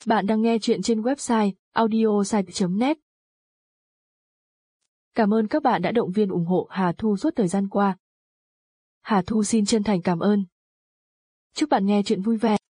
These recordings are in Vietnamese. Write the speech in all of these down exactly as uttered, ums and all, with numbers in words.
Bạn đang nghe chuyện trên website audiosite chấm net. Cảm ơn các bạn đã động viên ủng hộ Hà Thu suốt thời gian qua. Hà Thu xin chân thành cảm ơn. Chúc bạn nghe chuyện vui vẻ.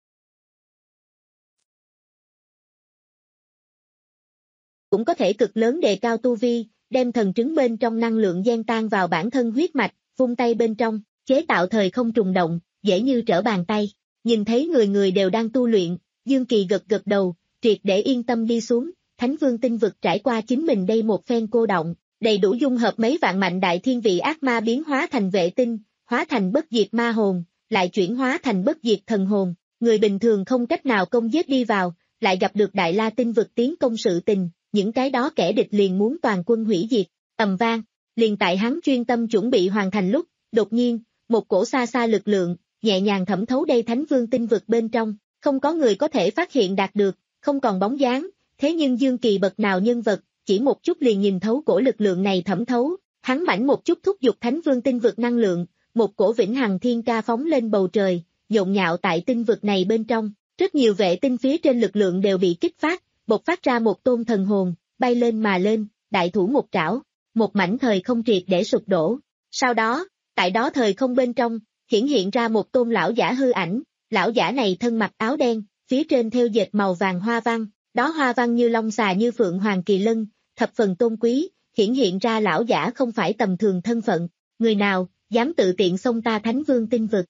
Cũng có thể cực lớn đề cao tu vi, đem thần trứng bên trong năng lượng gen tan vào bản thân huyết mạch, vung tay bên trong, chế tạo thời không trùng động, dễ như trở bàn tay. Nhìn thấy người người đều đang tu luyện, Dương Kỳ gật gật đầu, triệt để yên tâm đi xuống. Thánh Vương tinh vực trải qua chính mình đây một phen cô động, đầy đủ dung hợp mấy vạn mạnh đại thiên vị ác ma biến hóa thành vệ tinh, hóa thành bất diệt ma hồn, lại chuyển hóa thành bất diệt thần hồn. Người bình thường không cách nào công giết đi vào, lại gặp được Đại La tinh vực tiến công sự tình, những cái đó kẻ địch liền muốn toàn quân hủy diệt. Ầm vang, liền tại hắn chuyên tâm chuẩn bị hoàn thành lúc, đột nhiên, một cổ xa xa lực lượng, nhẹ nhàng thẩm thấu đây Thánh Vương tinh vực bên trong, không có người có thể phát hiện đạt được, không còn bóng dáng, thế nhưng Dương Kỳ bậc nào nhân vật, chỉ một chút liền nhìn thấu cổ lực lượng này thẩm thấu, hắn mảnh một chút thúc giục Thánh Vương tinh vực năng lượng, một cổ vĩnh hằng thiên ca phóng lên bầu trời, nhộn nhạo tại tinh vực này bên trong, rất nhiều vệ tinh phía trên lực lượng đều bị kích phát, bộc phát ra một tôn thần hồn, bay lên mà lên, đại thủ một trảo, một mảnh thời không triệt để sụp đổ. Sau đó, tại đó thời không bên trong, hiển hiện ra một tôn lão giả hư ảnh, lão giả này thân mặc áo đen, phía trên thêu dệt màu vàng hoa văn, đó hoa văn như long xà như phượng hoàng kỳ lân, thập phần tôn quý, hiển hiện ra lão giả không phải tầm thường thân phận, người nào, dám tự tiện xông ta Thánh Vương tinh vực.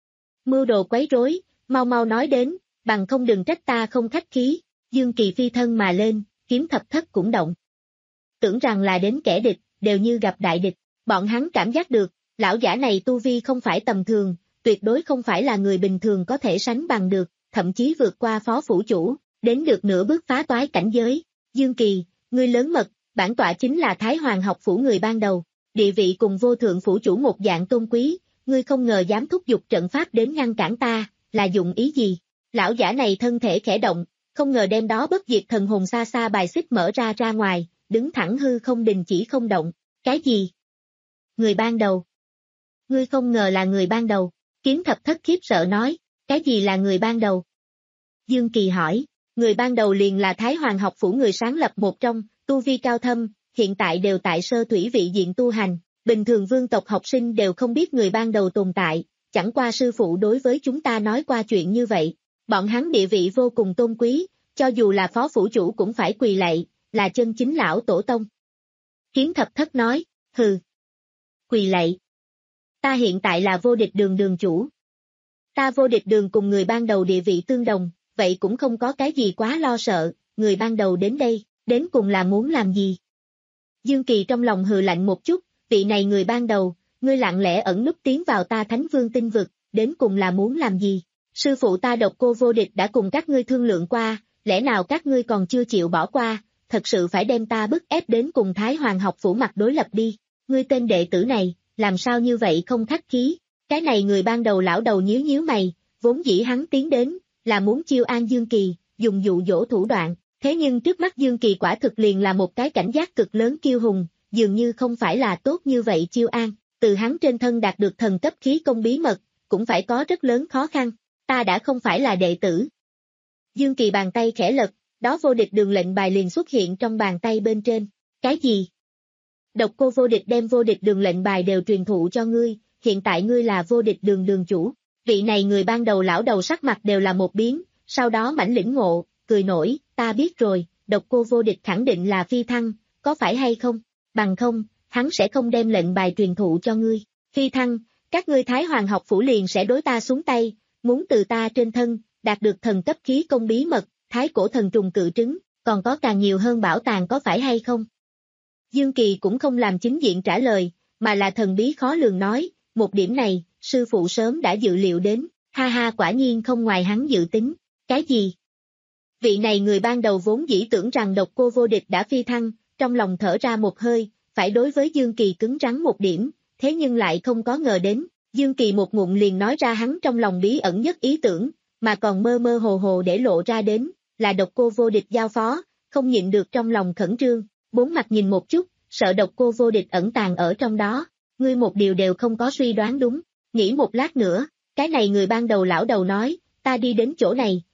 Mưu đồ quấy rối, mau mau nói đến, bằng không đừng trách ta không khách khí. Dương Kỳ phi thân mà lên, kiếm thập thất cũng động. Tưởng rằng là đến kẻ địch, đều như gặp đại địch, bọn hắn cảm giác được, lão giả này tu vi không phải tầm thường, tuyệt đối không phải là người bình thường có thể sánh bằng được, thậm chí vượt qua phó phủ chủ, đến được nửa bước phá toái cảnh giới. Dương Kỳ, ngươi lớn mật, bản tọa chính là Thái Hoàng học phủ người ban đầu, địa vị cùng vô thượng phủ chủ một dạng tôn quý, ngươi không ngờ dám thúc giục trận pháp đến ngăn cản ta, là dụng ý gì? Lão giả này thân thể khẽ động, không ngờ đem đó bất diệt thần hồn xa xa bài xích mở ra ra ngoài, đứng thẳng hư không đình chỉ không động. Cái gì? Người ban đầu? Ngươi không ngờ là người ban đầu? Kiếm thập thất khiếp sợ nói, cái gì là người ban đầu? Dương Kỳ hỏi, người ban đầu liền là Thái Hoàng học phủ người sáng lập một trong, tu vi cao thâm, hiện tại đều tại sơ thủy vị diện tu hành, bình thường vương tộc học sinh đều không biết người ban đầu tồn tại, chẳng qua sư phụ đối với chúng ta nói qua chuyện như vậy. Bọn hắn địa vị vô cùng tôn quý, cho dù là phó phủ chủ cũng phải quỳ lạy, là chân chính lão tổ tông. Kiếm thập thất nói, hừ. Quỳ lạy. Ta hiện tại là vô địch đường đường chủ. Ta vô địch đường cùng người ban đầu địa vị tương đồng, vậy cũng không có cái gì quá lo sợ, người ban đầu đến đây, đến cùng là muốn làm gì? Dương Kỳ trong lòng hừ lạnh một chút, vị này người ban đầu, ngươi lặng lẽ ẩn núp tiến vào ta Thánh Vương tinh vực, đến cùng là muốn làm gì? Sư phụ ta Độc Cô Vô Địch đã cùng các ngươi thương lượng qua, lẽ nào các ngươi còn chưa chịu bỏ qua, thật sự phải đem ta bức ép đến cùng Thái Hoàng học phủ mặt đối lập đi, ngươi tên đệ tử này, làm sao như vậy không khách khí, cái này người ban đầu lão đầu nhíu nhíu mày, vốn dĩ hắn tiến đến, là muốn chiêu an Dương Kỳ, dùng dụ dỗ thủ đoạn, thế nhưng trước mắt Dương Kỳ quả thực liền là một cái cảnh giác cực lớn kiêu hùng, dường như không phải là tốt như vậy chiêu an, từ hắn trên thân đạt được thần cấp khí công bí mật, cũng phải có rất lớn khó khăn. Ta đã không phải là đệ tử. Dương Kỳ bàn tay khẽ lật, đó vô địch đường lệnh bài liền xuất hiện trong bàn tay bên trên. Cái gì? Độc Cô Vô Địch đem vô địch đường lệnh bài đều truyền thụ cho ngươi, hiện tại ngươi là vô địch đường đường chủ. Vị này người ban đầu lão đầu sắc mặt đều là một biến, sau đó mãnh lĩnh ngộ, cười nổi, ta biết rồi, Độc Cô Vô Địch khẳng định là phi thăng, có phải hay không? Bằng không, hắn sẽ không đem lệnh bài truyền thụ cho ngươi. Phi thăng, các ngươi Thái Hoàng học phủ liền sẽ đối ta xuống tay. Muốn từ ta trên thân, đạt được thần cấp khí công bí mật, thái cổ thần trùng cự trứng, còn có càng nhiều hơn bảo tàng có phải hay không? Dương Kỳ cũng không làm chính diện trả lời, mà là thần bí khó lường nói, một điểm này, sư phụ sớm đã dự liệu đến, ha ha quả nhiên không ngoài hắn dự tính, cái gì? Vị này người ban đầu vốn dĩ tưởng rằng Độc Cô Vô Địch đã phi thăng, trong lòng thở ra một hơi, phải đối với Dương Kỳ cứng rắn một điểm, thế nhưng lại không có ngờ đến. Dương Kỳ một ngụm liền nói ra hắn trong lòng bí ẩn nhất ý tưởng, mà còn mơ mơ hồ hồ để lộ ra đến, là Độc Cô Vô Địch giao phó, không nhịn được trong lòng khẩn trương, bốn mặt nhìn một chút, sợ Độc Cô Vô Địch ẩn tàng ở trong đó, ngươi một điều đều không có suy đoán đúng, nghĩ một lát nữa, cái này người ban đầu lão đầu nói, ta đi đến chỗ này,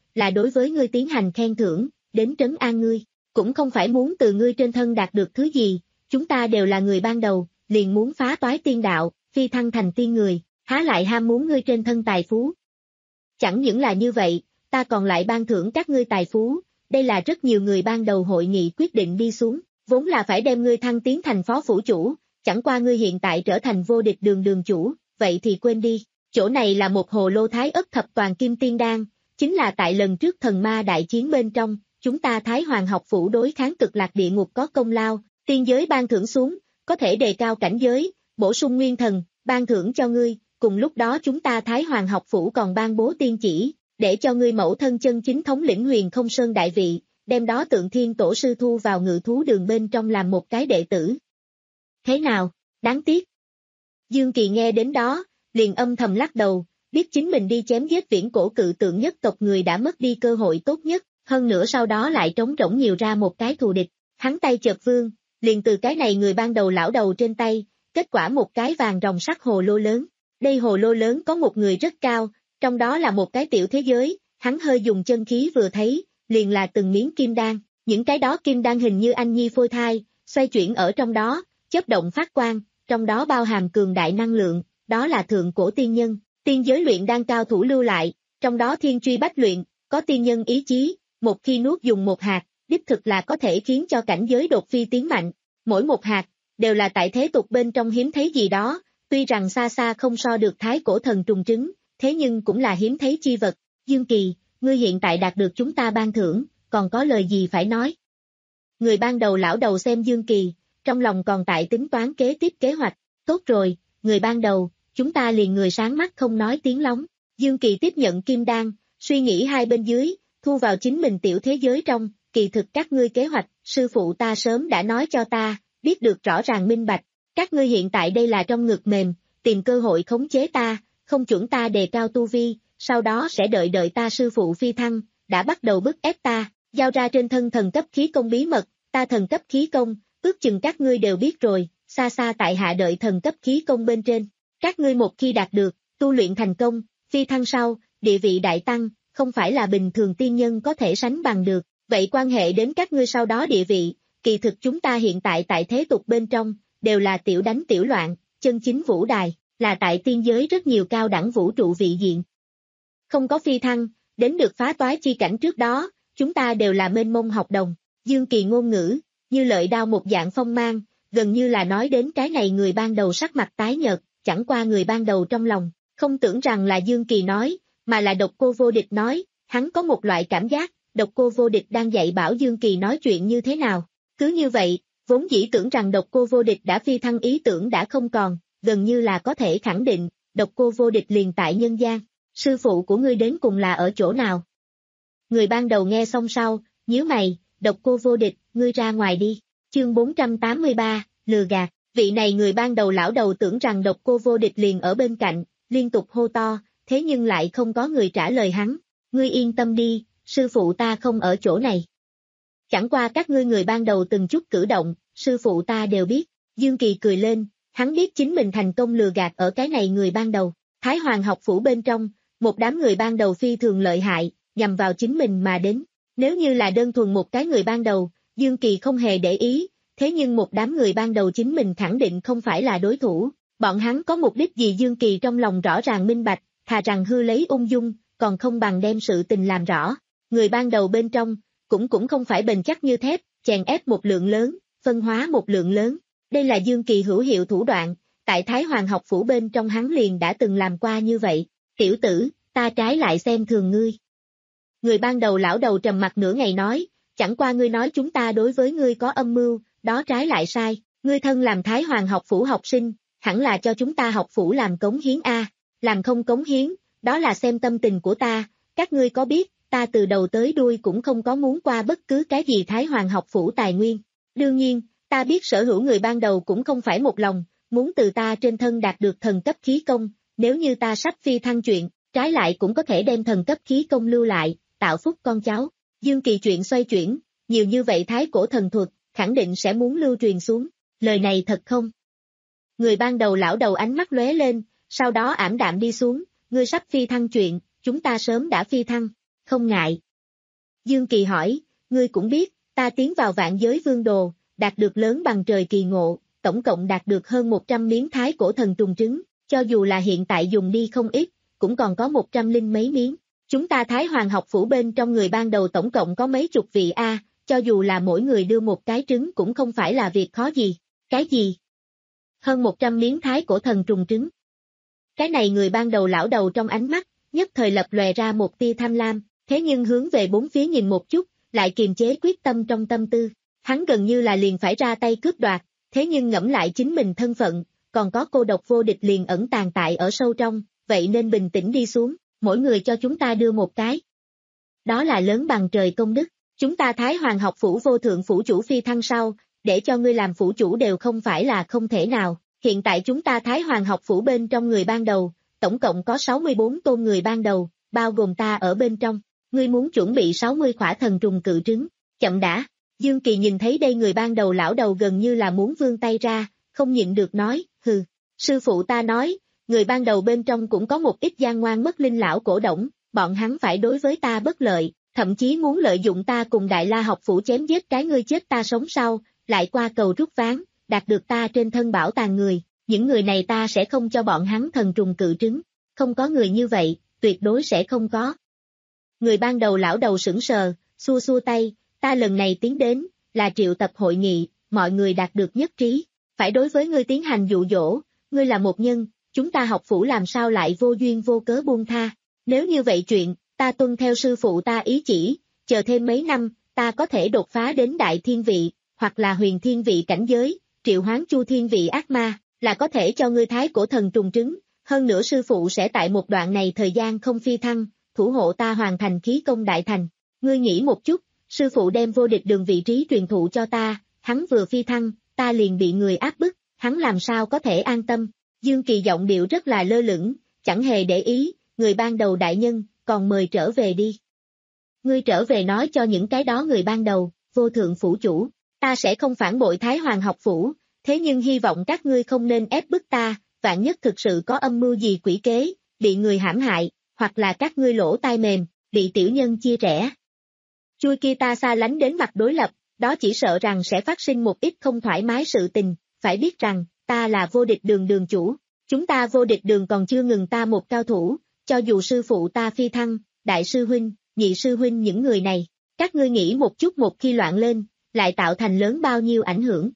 là đối với ngươi tiến hành khen thưởng, đến trấn an ngươi, cũng không phải muốn từ ngươi trên thân đạt được thứ gì, chúng ta đều là người ban đầu, liền muốn phá toái tiên đạo, phi thăng thành tiên người, há lại ham muốn ngươi trên thân tài phú. Chẳng những là như vậy, ta còn lại ban thưởng các ngươi tài phú, đây là rất nhiều người ban đầu hội nghị quyết định đi xuống, vốn là phải đem ngươi thăng tiến thành phó phủ chủ, chẳng qua ngươi hiện tại trở thành vô địch đường đường chủ, vậy thì quên đi, chỗ này là một hồ lô thái ất thập toàn kim tiên đan, chính là tại lần trước thần ma đại chiến bên trong, chúng ta Thái Hoàng học phủ đối kháng cực lạc địa ngục có công lao, tiên giới ban thưởng xuống, có thể đề cao cảnh giới, bổ sung nguyên thần, ban thưởng cho ngươi, cùng lúc đó chúng ta Thái Hoàng học phủ còn ban bố tiên chỉ, để cho ngươi mẫu thân chân chính thống lĩnh Huyền Không Sơn đại vị, đem đó Tượng Thiên Tổ sư thu vào ngự thú đường bên trong làm một cái đệ tử. Thế nào, đáng tiếc. Dương Kỳ nghe đến đó, liền âm thầm lắc đầu, biết chính mình đi chém giết viễn cổ cự tượng nhất tộc người đã mất đi cơ hội tốt nhất, hơn nữa sau đó lại trống rỗng nhiều ra một cái thù địch, hắn tay chợt vương, liền từ cái này người ban đầu lão đầu trên tay, kết quả một cái vàng ròng sắt hồ lô lớn, đây hồ lô lớn có một người rất cao, trong đó là một cái tiểu thế giới, hắn hơi dùng chân khí vừa thấy, liền là từng miếng kim đan, những cái đó kim đan hình như anh nhi phôi thai, xoay chuyển ở trong đó, chớp động phát quang, trong đó bao hàm cường đại năng lượng, đó là thượng cổ tiên nhân, tiên giới luyện đan cao thủ lưu lại, trong đó thiên truy bách luyện, có tiên nhân ý chí, một khi nuốt dùng một hạt, đích thực là có thể khiến cho cảnh giới đột phi tiến mạnh, mỗi một hạt, đều là tại thế tục bên trong hiếm thấy gì đó, tuy rằng xa xa không so được thái cổ thần trùng trứng, thế nhưng cũng là hiếm thấy chi vật, Dương Kỳ, ngươi hiện tại đạt được chúng ta ban thưởng, còn có lời gì phải nói? Người ban đầu lão đầu xem Dương Kỳ, trong lòng còn tại tính toán kế tiếp kế hoạch, tốt rồi, người ban đầu, chúng ta liền người sáng mắt không nói tiếng lóng, Dương Kỳ tiếp nhận kim đan, suy nghĩ hai bên dưới, thu vào chính mình tiểu thế giới trong, kỳ thực các ngươi kế hoạch, sư phụ ta sớm đã nói cho ta, biết được rõ ràng minh bạch, các ngươi hiện tại đây là trong ngực mềm, tìm cơ hội khống chế ta, không chuẩn ta đề cao tu vi, sau đó sẽ đợi đợi ta sư phụ phi thăng, đã bắt đầu bức ép ta, giao ra trên thân thần cấp khí công bí mật, ta thần cấp khí công, ước chừng các ngươi đều biết rồi, xa xa tại hạ đợi thần cấp khí công bên trên, các ngươi một khi đạt được, tu luyện thành công, phi thăng sau, địa vị đại tăng, không phải là bình thường tiên nhân có thể sánh bằng được, vậy quan hệ đến các ngươi sau đó địa vị, kỳ thực chúng ta hiện tại tại thế tục bên trong, đều là tiểu đánh tiểu loạn, chân chính vũ đài, là tại tiên giới rất nhiều cao đẳng vũ trụ vị diện. Không có phi thăng, đến được phá toái chi cảnh trước đó, chúng ta đều là mênh mông học đồng, Dương Kỳ ngôn ngữ, như lợi đao một dạng phong mang, gần như là nói đến cái này người ban đầu sắc mặt tái nhợt, chẳng qua người ban đầu trong lòng, không tưởng rằng là Dương Kỳ nói, mà là Độc Cô Vô Địch nói, hắn có một loại cảm giác, Độc Cô Vô Địch đang dạy bảo Dương Kỳ nói chuyện như thế nào, cứ như vậy, vốn dĩ tưởng rằng Độc Cô Vô Địch đã phi thăng ý tưởng đã không còn, gần như là có thể khẳng định, Độc Cô Vô Địch liền tại nhân gian, sư phụ của ngươi đến cùng là ở chỗ nào? Người ban đầu nghe xong sau, nhíu mày, Độc Cô Vô Địch, ngươi ra ngoài đi, chương bốn trăm tám mươi ba, lừa gạt, vị này người ban đầu lão đầu tưởng rằng Độc Cô Vô Địch liền ở bên cạnh, liên tục hô to, thế nhưng lại không có người trả lời hắn, ngươi yên tâm đi, sư phụ ta không ở chỗ này. Chẳng qua các ngươi người ban đầu từng chút cử động, sư phụ ta đều biết, Dương Kỳ cười lên, hắn biết chính mình thành công lừa gạt ở cái này người ban đầu, Thái Hoàng học phủ bên trong, một đám người ban đầu phi thường lợi hại, nhằm vào chính mình mà đến, nếu như là đơn thuần một cái người ban đầu, Dương Kỳ không hề để ý, thế nhưng một đám người ban đầu chính mình khẳng định không phải là đối thủ, bọn hắn có mục đích gì Dương Kỳ trong lòng rõ ràng minh bạch, thà rằng hư lấy ung dung, còn không bằng đem sự tình làm rõ, người ban đầu bên trong, cũng cũng không phải bền chắc như thép, chèn ép một lượng lớn, phân hóa một lượng lớn, đây là Dương Kỳ hữu hiệu thủ đoạn, tại Thái Hoàng học phủ bên trong hắn liền đã từng làm qua như vậy, tiểu tử, ta trái lại xem thường ngươi. Người ban đầu lão đầu trầm mặt nửa ngày nói, chẳng qua ngươi nói chúng ta đối với ngươi có âm mưu, đó trái lại sai, ngươi thân làm Thái Hoàng học phủ học sinh, hẳn là cho chúng ta học phủ làm cống hiến a, làm không cống hiến, đó là xem tâm tình của ta, các ngươi có biết, ta từ đầu tới đuôi cũng không có muốn qua bất cứ cái gì Thái Hoàng học phủ tài nguyên, đương nhiên, ta biết sở hữu người ban đầu cũng không phải một lòng, muốn từ ta trên thân đạt được thần cấp khí công, nếu như ta sắp phi thăng chuyện, trái lại cũng có thể đem thần cấp khí công lưu lại, tạo phúc con cháu. Dương Kỳ chuyện xoay chuyển, nhiều như vậy thái cổ thần thuật, khẳng định sẽ muốn lưu truyền xuống, lời này thật không? Người ban đầu lão đầu ánh mắt lóe lên, sau đó ảm đạm đi xuống, ngươi sắp phi thăng chuyện, chúng ta sớm đã phi thăng, không ngại. Dương Kỳ hỏi, ngươi cũng biết, ta tiến vào vạn giới vương đồ, đạt được lớn bằng trời kỳ ngộ, tổng cộng đạt được hơn một trăm miếng thái cổ thần trùng trứng, cho dù là hiện tại dùng đi không ít, cũng còn có một trăm linh mấy miếng. Chúng ta Thái Hoàng học phủ bên trong người ban đầu tổng cộng có mấy chục vị A, cho dù là mỗi người đưa một cái trứng cũng không phải là việc khó gì. Cái gì? Hơn một trăm miếng thái cổ thần trùng trứng. Cái này người ban đầu lão đầu trong ánh mắt, nhất thời lập lòe ra một tia tham lam, thế nhưng hướng về bốn phía nhìn một chút, lại kiềm chế quyết tâm trong tâm tư. Hắn gần như là liền phải ra tay cướp đoạt, thế nhưng ngẫm lại chính mình thân phận, còn có cô độc vô địch liền ẩn tàng tại ở sâu trong, vậy nên bình tĩnh đi xuống, mỗi người cho chúng ta đưa một cái. Đó là lớn bằng trời công đức, chúng ta Thái Hoàng học phủ vô thượng phủ chủ phi thăng sau, để cho ngươi làm phủ chủ đều không phải là không thể nào. Hiện tại chúng ta Thái Hoàng học phủ bên trong người ban đầu, tổng cộng có sáu mươi bốn tôn người ban đầu, bao gồm ta ở bên trong. Ngươi muốn chuẩn bị sáu mươi khỏa thần trùng cự trứng, chậm đã. Dương Kỳ nhìn thấy đây người ban đầu lão đầu gần như là muốn vươn tay ra, không nhịn được nói, hừ, sư phụ ta nói, người ban đầu bên trong cũng có một ít gian ngoan mất linh lão cổ động, bọn hắn phải đối với ta bất lợi, thậm chí muốn lợi dụng ta cùng Đại La học phủ chém giết cái ngươi chết ta sống sau, lại qua cầu rút ván, đạt được ta trên thân bảo tàng người, những người này ta sẽ không cho bọn hắn thần trùng cự trứng, không có người như vậy, tuyệt đối sẽ không có. Người ban đầu lão đầu sững sờ, xua xua tay, ta lần này tiến đến, là triệu tập hội nghị, mọi người đạt được nhất trí, phải đối với ngươi tiến hành dụ dỗ, ngươi là một nhân, chúng ta học phủ làm sao lại vô duyên vô cớ buông tha, nếu như vậy chuyện, ta tuân theo sư phụ ta ý chỉ, chờ thêm mấy năm, ta có thể đột phá đến đại thiên vị, hoặc là huyền thiên vị cảnh giới, triệu hoán chu thiên vị ác ma, là có thể cho ngươi thái cổ thần trùng trứng, hơn nữa sư phụ sẽ tại một đoạn này thời gian không phi thăng, thủ hộ ta hoàn thành khí công đại thành, ngươi nghĩ một chút, sư phụ đem vô địch đường vị trí truyền thụ cho ta, hắn vừa phi thăng, ta liền bị người áp bức, hắn làm sao có thể an tâm, Dương Kỳ giọng điệu rất là lơ lửng, chẳng hề để ý, người ban đầu đại nhân, còn mời trở về đi. Ngươi trở về nói cho những cái đó người ban đầu, vô thượng phủ chủ, ta sẽ không phản bội Thái Hoàng học phủ, thế nhưng hy vọng các ngươi không nên ép bức ta, vạn nhất thực sự có âm mưu gì quỷ kế, bị người hãm hại, hoặc là các ngươi lỗ tai mềm, bị tiểu nhân chia rẽ. Chui kia ta xa lánh đến mặt đối lập, đó chỉ sợ rằng sẽ phát sinh một ít không thoải mái sự tình, phải biết rằng, ta là vô địch đường đường chủ, chúng ta vô địch đường còn chưa ngừng ta một cao thủ, cho dù sư phụ ta phi thăng, đại sư huynh, nhị sư huynh những người này, các ngươi nghĩ một chút một khi loạn lên, lại tạo thành lớn bao nhiêu ảnh hưởng.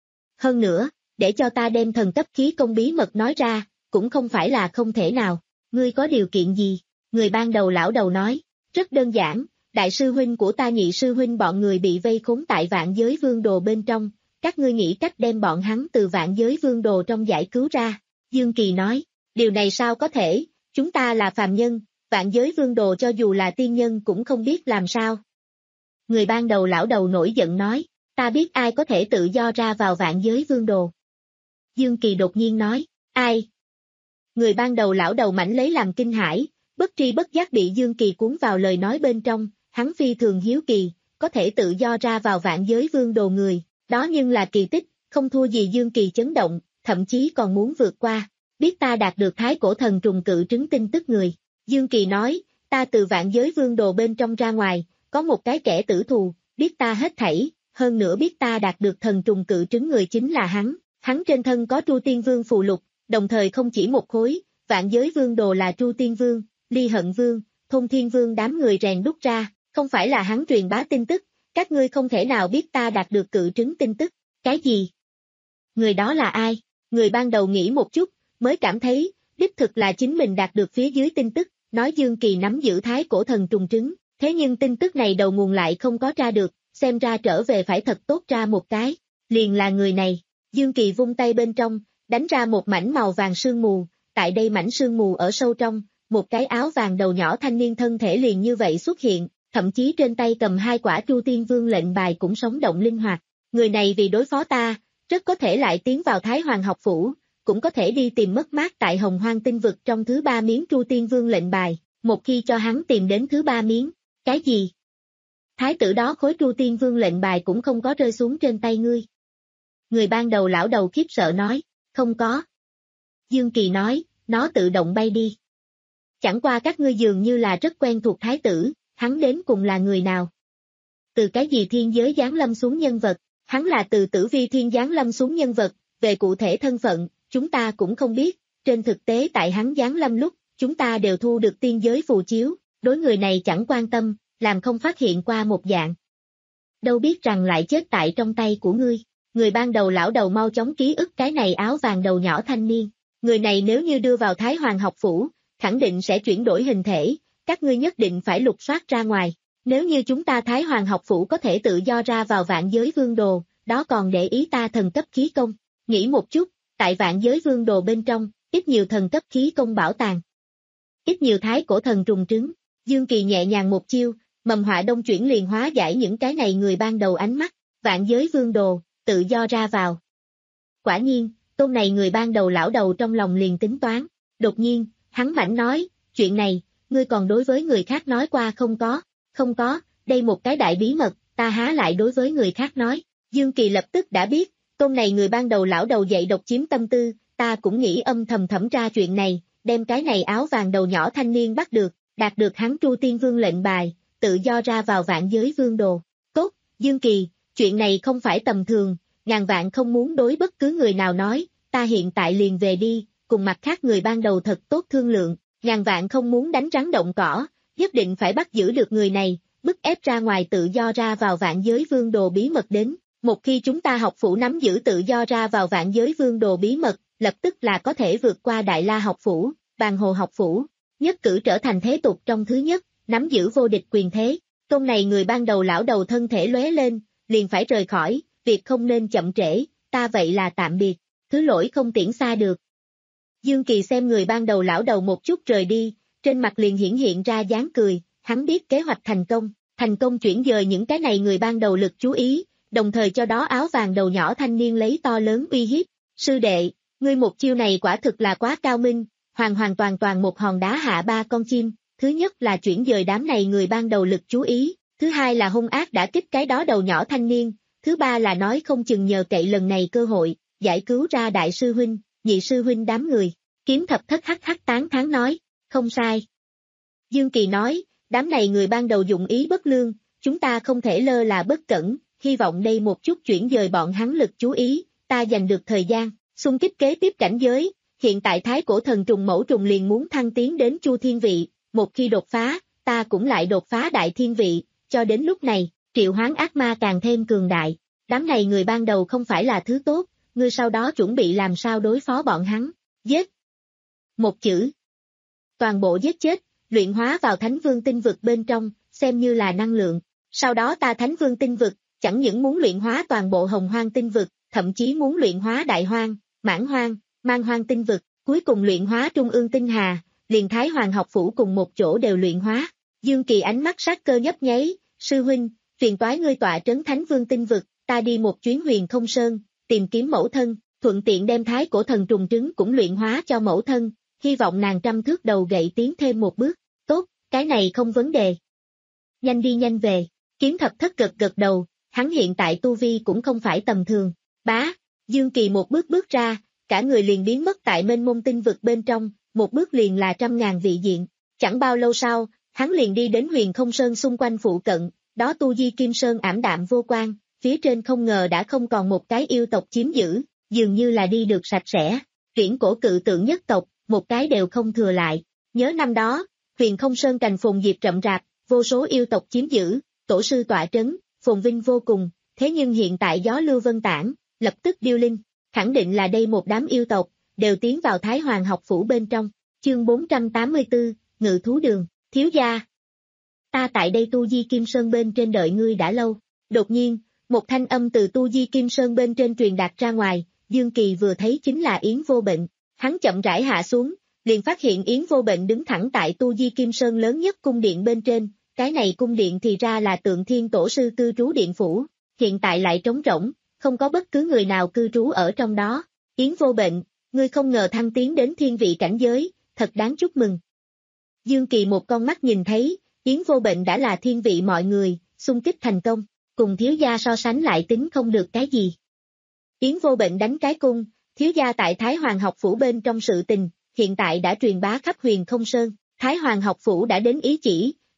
Hơn nữa, để cho ta đem thần cấp khí công bí mật nói ra, cũng không phải là không thể nào, ngươi có điều kiện gì? Người ban đầu lão đầu nói, rất đơn giản, đại sư huynh của ta nhị sư huynh bọn người bị vây khốn tại vạn giới vương đồ bên trong, các ngươi nghĩ cách đem bọn hắn từ vạn giới vương đồ trong giải cứu ra. Dương Kỳ nói, điều này sao có thể, chúng ta là phàm nhân, vạn giới vương đồ cho dù là tiên nhân cũng không biết làm sao. Người ban đầu lão đầu nổi giận nói, ta biết ai có thể tự do ra vào vạn giới vương đồ. Dương Kỳ đột nhiên nói, ai? Người ban đầu lão đầu mảnh lấy làm kinh hãi, bất tri bất giác bị Dương Kỳ cuốn vào lời nói bên trong, hắn phi thường hiếu kỳ, có thể tự do ra vào vạn giới vương đồ người, đó nhưng là kỳ tích, không thua gì Dương Kỳ chấn động, thậm chí còn muốn vượt qua, biết ta đạt được thái cổ thần trùng cự trứng tin tức người. Dương Kỳ nói, ta từ vạn giới vương đồ bên trong ra ngoài, có một cái kẻ tử thù, biết ta hết thảy, hơn nữa biết ta đạt được thần trùng cự trứng người chính là hắn, hắn trên thân có Tru Tiên Vương phù lục, đồng thời không chỉ một khối, vạn giới vương đồ là Tru Tiên Vương, Ly Hận Vương, Thôn Thiên Vương đám người rèn đúc ra, không phải là hắn truyền bá tin tức, các ngươi không thể nào biết ta đạt được cự trứng tin tức, cái gì? Người đó là ai? Người ban đầu nghĩ một chút, mới cảm thấy, đích thực là chính mình đạt được phía dưới tin tức, nói Dương Kỳ nắm giữ thái cổ thần trùng trứng, thế nhưng tin tức này đầu nguồn lại không có ra được, xem ra trở về phải thật tốt ra một cái, liền là người này. Dương Kỳ vung tay bên trong, đánh ra một mảnh màu vàng sương mù, tại đây mảnh sương mù ở sâu trong, một cái áo vàng đầu nhỏ thanh niên thân thể liền như vậy xuất hiện, thậm chí trên tay cầm hai quả Tru Tiên Vương lệnh bài cũng sống động linh hoạt. Người này vì đối phó ta, rất có thể lại tiến vào Thái Hoàng học phủ, cũng có thể đi tìm mất mát tại Hồng Hoang tinh vực trong thứ ba miếng Tru Tiên Vương lệnh bài, một khi cho hắn tìm đến thứ ba miếng, cái gì? Thái tử đó khối Tru Tiên Vương lệnh bài cũng không có rơi xuống trên tay ngươi. Người ban đầu lão đầu khiếp sợ nói, không có. Dương Kỳ nói, nó tự động bay đi. Chẳng qua các ngươi dường như là rất quen thuộc thái tử, hắn đến cùng là người nào? Từ cái gì thiên giới giáng lâm xuống nhân vật? Hắn là từ Tử Vi Thiên giáng lâm xuống nhân vật, về cụ thể thân phận, chúng ta cũng không biết, trên thực tế tại hắn giáng lâm lúc, chúng ta đều thu được tiên giới phù chiếu, đối người này chẳng quan tâm, làm không phát hiện qua một dạng. Đâu biết rằng lại chết tại trong tay của ngươi. Người ban đầu lão đầu mau chóng ký ức cái này áo vàng đầu nhỏ thanh niên. Người này nếu như đưa vào Thái Hoàng học phủ, khẳng định sẽ chuyển đổi hình thể, các ngươi nhất định phải lục soát ra ngoài. Nếu như chúng ta Thái Hoàng học phủ có thể tự do ra vào vạn giới vương đồ, đó còn để ý ta thần cấp khí công. Nghĩ một chút, tại vạn giới vương đồ bên trong, ít nhiều thần cấp khí công bảo tàng. Ít nhiều thái cổ thần trùng trứng. Dương Kỳ nhẹ nhàng một chiêu, mầm họa đông chuyển liền hóa giải những cái này người ban đầu ánh mắt. Vạn giới vương đồ, tự do ra vào. Quả nhiên, tôn này người ban đầu lão đầu trong lòng liền tính toán. Đột nhiên, hắn mảnh nói, chuyện này, ngươi còn đối với người khác nói qua không có? Không có, đây một cái đại bí mật, ta há lại đối với người khác nói. Dương Kỳ lập tức đã biết, tôn này người ban đầu lão đầu dạy độc chiếm tâm tư, ta cũng nghĩ âm thầm thẩm tra chuyện này, đem cái này áo vàng đầu nhỏ thanh niên bắt được, đạt được hắn Tru Tiên Vương lệnh bài, tự do ra vào vạn giới vương đồ. Tốt, Dương Kỳ, chuyện này không phải tầm thường, ngàn vạn không muốn đối bất cứ người nào nói, ta hiện tại liền về đi, cùng mặt khác người ban đầu thật tốt thương lượng, ngàn vạn không muốn đánh rắn động cỏ, nhất định phải bắt giữ được người này, bức ép ra ngoài tự do ra vào vạn giới vương đồ bí mật đến. Một khi chúng ta học phủ nắm giữ tự do ra vào vạn giới vương đồ bí mật, lập tức là có thể vượt qua Đại La học phủ, Bàn Hồ học phủ, nhất cử trở thành thế tục trong thứ nhất, nắm giữ vô địch quyền thế. Tôn này người ban đầu lão đầu thân thể lóe lên, liền phải rời khỏi, việc không nên chậm trễ, ta vậy là tạm biệt, thứ lỗi không tiễn xa được. Dương Kỳ xem người ban đầu lão đầu một chút rời đi, trên mặt liền hiển hiện ra dáng cười, hắn biết kế hoạch thành công, thành công chuyển dời những cái này người ban đầu lực chú ý, đồng thời cho đó áo vàng đầu nhỏ thanh niên lấy to lớn uy hiếp. Sư đệ, ngươi một chiêu này quả thực là quá cao minh, hoàn hoàn toàn toàn một hòn đá hạ ba con chim, thứ nhất là chuyển dời đám này người ban đầu lực chú ý, thứ hai là hung ác đã kích cái đó đầu nhỏ thanh niên, thứ ba là nói không chừng nhờ cậy lần này cơ hội, giải cứu ra đại sư huynh, nhị sư huynh đám người. Kiếm thập thất hắc hắc tán thán nói, không sai. Dương Kỳ nói, đám này người ban đầu dụng ý bất lương, chúng ta không thể lơ là bất cẩn, hy vọng đây một chút chuyển dời bọn hắn lực chú ý, ta giành được thời gian, xung kích kế tiếp cảnh giới, hiện tại thái cổ thần trùng mẫu trùng liền muốn thăng tiến đến Chu Thiên vị, một khi đột phá, ta cũng lại đột phá đại thiên vị, cho đến lúc này, triệu hoán ác ma càng thêm cường đại, đám này người ban đầu không phải là thứ tốt, ngươi sau đó chuẩn bị làm sao đối phó bọn hắn, giết. Một chữ. Toàn bộ giết chết, luyện hóa vào Thánh Vương tinh vực bên trong, xem như là năng lượng, sau đó ta Thánh Vương tinh vực, chẳng những muốn luyện hóa toàn bộ hồng hoang tinh vực, thậm chí muốn luyện hóa đại hoang, mãn hoang, man hoang tinh vực, cuối cùng luyện hóa trung ương tinh hà, liền Thái Hoàng học phủ cùng một chỗ đều luyện hóa. Dương Kỳ ánh mắt sát cơ nhấp nháy, sư huynh, phiền toái ngươi tọa trấn Thánh Vương tinh vực, ta đi một chuyến Huyền Không Sơn, tìm kiếm mẫu thân, thuận tiện đem thái cổ thần trùng trứng cũng luyện hóa cho mẫu thân, hy vọng nàng trăm thước đầu gậy tiến thêm một bước, tốt, cái này không vấn đề. Nhanh đi nhanh về, Kiếm thập thất gật gật đầu, hắn hiện tại tu vi cũng không phải tầm thường, bá, Dương Kỳ một bước bước ra, cả người liền biến mất tại mênh mông tinh vực bên trong, một bước liền là trăm ngàn vị diện, chẳng bao lâu sau, hắn liền đi đến Huyền Không Sơn xung quanh phụ cận, đó tu di kim sơn ảm đạm vô quang, phía trên không ngờ đã không còn một cái yêu tộc chiếm giữ, dường như là đi được sạch sẽ, Viễn cổ cự tượng nhất tộc, một cái đều không thừa lại, nhớ năm đó, Huyền Không Sơn cành phồn diệp rậm rạp, vô số yêu tộc chiếm giữ, tổ sư tọa trấn, phồn vinh vô cùng, thế nhưng hiện tại gió lưu vân tản, lập tức điêu linh, khẳng định là đây một đám yêu tộc, đều tiến vào Thái Hoàng học phủ bên trong, chương bốn trăm tám mươi tư, Ngự thú đường, thiếu gia. Ta tại đây tu di kim sơn bên trên đợi ngươi đã lâu, đột nhiên, một thanh âm từ tu di kim sơn bên trên truyền đạt ra ngoài, Dương Kỳ vừa thấy chính là Yến Vô Bệnh, hắn chậm rãi hạ xuống, liền phát hiện Yến Vô Bệnh đứng thẳng tại tu di kim sơn lớn nhất cung điện bên trên, cái này cung điện thì ra là Tượng Thiên Tổ sư cư trú điện phủ, hiện tại lại trống rỗng, không có bất cứ người nào cư trú ở trong đó. Yến Vô Bệnh, ngươi không ngờ thăng tiến đến thiên vị cảnh giới, thật đáng chúc mừng. Dương Kỳ một con mắt nhìn thấy, Yến Vô Bệnh đã là thiên vị mọi người, xung kích thành công, cùng thiếu gia so sánh lại tính không được cái gì. Yến Vô Bệnh đánh cái cung, thiếu gia tại Thái Hoàng học phủ bên trong sự tình, hiện tại đã truyền bá khắp Huyền Không Sơn, Thái Hoàng học phủ đã đến ý chỉ,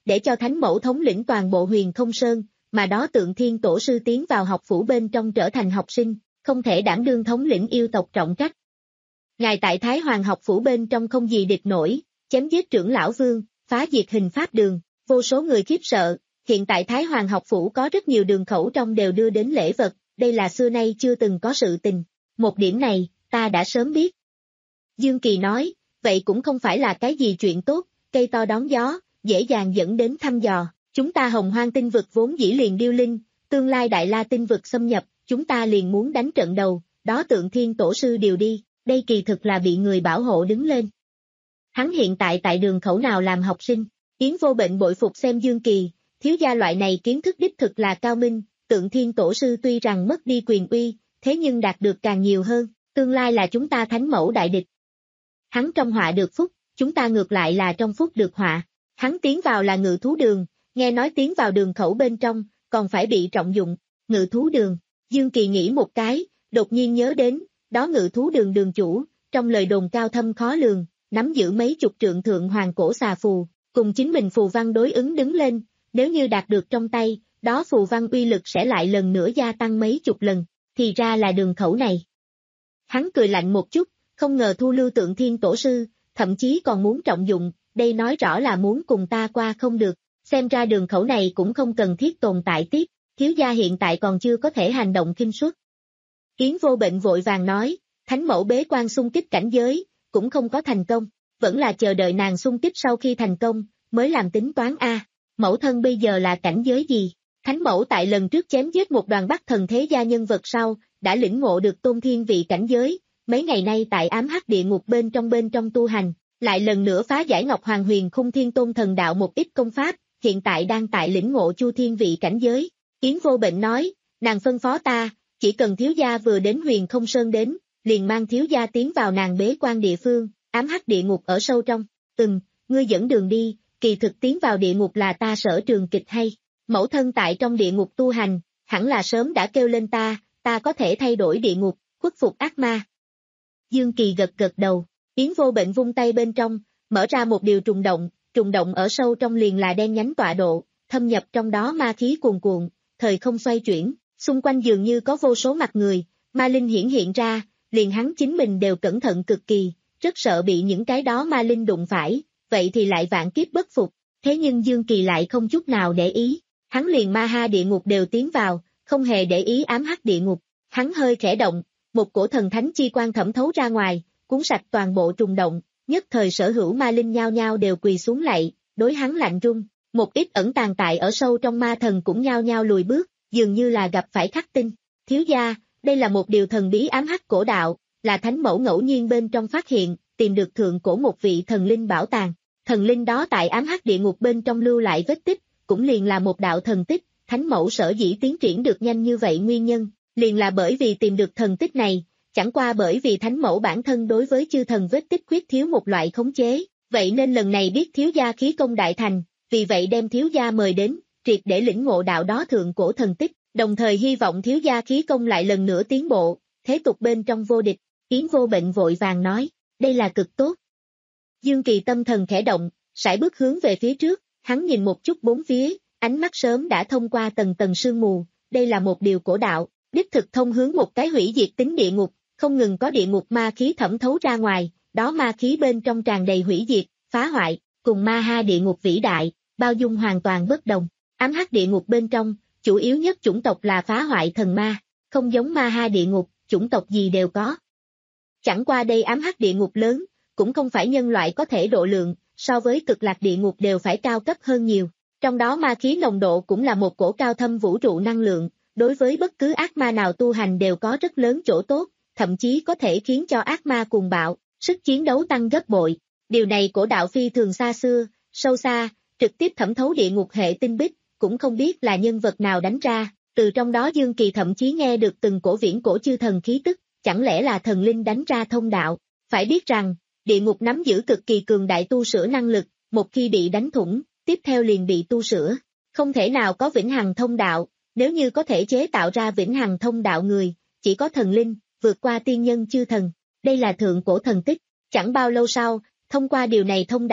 để cho Thánh Mẫu thống lĩnh toàn bộ Huyền Không Sơn, mà đó Tượng Thiên Tổ sư tiến vào học phủ bên trong trở thành học sinh, không thể đảm đương thống lĩnh yêu tộc trọng trách. Ngài tại Thái Hoàng học phủ bên trong không gì địch nổi, chém giết trưởng lão vương, phá diệt hình pháp đường, vô số người khiếp sợ, hiện tại Thái Hoàng học phủ có rất nhiều đường khẩu trong đều đưa đến lễ vật, đây là xưa nay chưa từng có sự tình, một điểm này, ta đã sớm biết. Dương Kỳ nói, vậy cũng không phải là cái gì chuyện tốt, cây to đón gió, dễ dàng dẫn đến thăm dò, chúng ta Hồng Hoang tinh vực vốn dĩ liền điêu linh, tương lai Đại La tinh vực xâm nhập, chúng ta liền muốn đánh trận đầu, đó Tượng Thiên Tổ sư điều đi, đây kỳ thực là bị người bảo hộ đứng lên. Hắn hiện tại tại đường khẩu nào làm học sinh, Yến Vô Bệnh bội phục xem Dương Kỳ, thiếu gia loại này kiến thức đích thực là cao minh, Tượng Thiên Tổ sư tuy rằng mất đi quyền uy, thế nhưng đạt được càng nhiều hơn, tương lai là chúng ta Thánh Mẫu đại địch. Hắn trong họa được phúc, chúng ta ngược lại là trong phúc được họa. Hắn tiến vào là ngự thú đường, nghe nói tiến vào đường khẩu bên trong, còn phải bị trọng dụng, ngự thú đường. Dương Kỳ nghĩ một cái, đột nhiên nhớ đến, đó ngự thú đường đường chủ, trong lời đồn cao thâm khó lường, nắm giữ mấy chục trượng thượng hoàng cổ xà phù, cùng chính mình phù văn đối ứng đứng lên, nếu như đạt được trong tay, đó phù văn uy lực sẽ lại lần nữa gia tăng mấy chục lần, thì ra là đường khẩu này. Hắn cười lạnh một chút, không ngờ thu lưu Tượng Thiên Tổ sư, thậm chí còn muốn trọng dụng, đây nói rõ là muốn cùng ta qua không được, xem ra đường khẩu này cũng không cần thiết tồn tại tiếp, thiếu gia hiện tại còn chưa có thể hành động khinh suất. Yến Vô Bệnh vội vàng nói, Thánh Mẫu bế quan xung kích cảnh giới, cũng không có thành công, vẫn là chờ đợi nàng xung kích sau khi thành công, mới làm tính toán a. Mẫu thân bây giờ là cảnh giới gì? Thánh Mẫu tại lần trước chém giết một đoàn Bắc thần thế gia nhân vật sau, đã lĩnh ngộ được tôn thiên vị cảnh giới, mấy ngày nay tại ám hắc địa ngục bên trong bên trong tu hành, lại lần nữa phá giải Ngọc Hoàng Huyền Khung Thiên Tôn thần đạo một ít công pháp, hiện tại đang tại lĩnh ngộ chu thiên vị cảnh giới. Yến Vô Bệnh nói, nàng phân phó ta, chỉ cần thiếu gia vừa đến Huyền Không Sơn đến, liền mang thiếu gia tiến vào nàng bế quan địa phương, ám hắc địa ngục ở sâu trong. Ừm, ngươi dẫn đường đi, kỳ thực tiến vào địa ngục là ta sở trường kịch hay. Mẫu thân tại trong địa ngục tu hành, hẳn là sớm đã kêu lên ta, ta có thể thay đổi địa ngục, khuất phục ác ma. Dương Kỳ gật gật đầu, Yến Vô Bệnh vung tay bên trong, mở ra một điều trùng động, trùng động ở sâu trong liền là đen nhánh tọa độ, thâm nhập trong đó ma khí cuồn cuộn, thời không xoay chuyển, xung quanh dường như có vô số mặt người, ma linh hiển hiện ra, liền hắn chính mình đều cẩn thận cực kỳ, rất sợ bị những cái đó ma linh đụng phải, vậy thì lại vạn kiếp bất phục, thế nhưng Dương Kỳ lại không chút nào để ý, hắn liền ma ha địa ngục đều tiến vào, không hề để ý ám hắc địa ngục, hắn hơi khẽ động, một cổ thần thánh chi quang thẩm thấu ra ngoài, cuốn sạch toàn bộ trùng động, nhất thời sở hữu ma linh nhao nhao đều quỳ xuống lạy, đối hắn lạnh run, một ít ẩn tàng tại ở sâu trong ma thần cũng nhao nhao lùi bước, dường như là gặp phải khắc tinh. Thiếu gia, đây là một điều thần bí ám hắc cổ đạo, là Thánh Mẫu ngẫu nhiên bên trong phát hiện, tìm được thượng cổ một vị thần linh bảo tàng. Thần linh đó tại ám hắc địa ngục bên trong lưu lại vết tích, cũng liền là một đạo thần tích, Thánh Mẫu sở dĩ tiến triển được nhanh như vậy nguyên nhân, liền là bởi vì tìm được thần tích này, chẳng qua bởi vì Thánh Mẫu bản thân đối với chư thần vết tích khuyết thiếu một loại khống chế, vậy nên lần này biết thiếu gia khí công đại thành, vì vậy đem thiếu gia mời đến, triệt để lĩnh ngộ đạo đó thượng cổ thần tích, đồng thời hy vọng thiếu gia khí công lại lần nữa tiến bộ, thế tục bên trong vô địch. Yến Vô Bệnh vội vàng nói, đây là cực tốt. Dương Kỳ tâm thần khẽ động, sải bước hướng về phía trước, hắn nhìn một chút bốn phía, ánh mắt sớm đã thông qua tầng tầng sương mù, đây là một điều cổ đạo, đích thực thông hướng một cái hủy diệt tính địa ngục, không ngừng có địa ngục ma khí thẩm thấu ra ngoài, đó ma khí bên trong tràn đầy hủy diệt, phá hoại, cùng ma ha địa ngục vĩ đại, bao dung hoàn toàn bất đồng. Ám hắc địa ngục bên trong, chủ yếu nhất chủng tộc là phá hoại thần ma, không giống ma ha địa ngục, chủng tộc gì đều có. Chẳng qua đây ám hắc địa ngục lớn, cũng không phải nhân loại có thể độ lượng, so với cực lạc địa ngục đều phải cao cấp hơn nhiều. Trong đó ma khí nồng độ cũng là một cổ cao thâm vũ trụ năng lượng, đối với bất cứ ác ma nào tu hành đều có rất lớn chỗ tốt, thậm chí có thể khiến cho ác ma cuồng bạo, sức chiến đấu tăng gấp bội. Điều này cổ đạo phi thường xa xưa, sâu xa, trực tiếp thẩm thấu địa ngục hệ tinh bích, cũng không biết là nhân vật nào đánh ra, từ trong đó Dương Kỳ thậm chí nghe được từng cổ viễn cổ chư thần khí tức, chẳng lẽ là thần linh đánh ra thông đạo. Phải biết rằng, địa ngục nắm giữ cực kỳ cường đại tu sửa năng lực, một khi bị đánh thủng, tiếp theo liền bị tu sửa, không thể nào có vĩnh hằng thông đạo, nếu như có thể chế tạo ra vĩnh hằng thông đạo người, chỉ có thần linh, vượt qua tiên nhân chư thần, đây là thượng cổ thần tích, chẳng bao lâu sau, thông qua điều này thông đạo,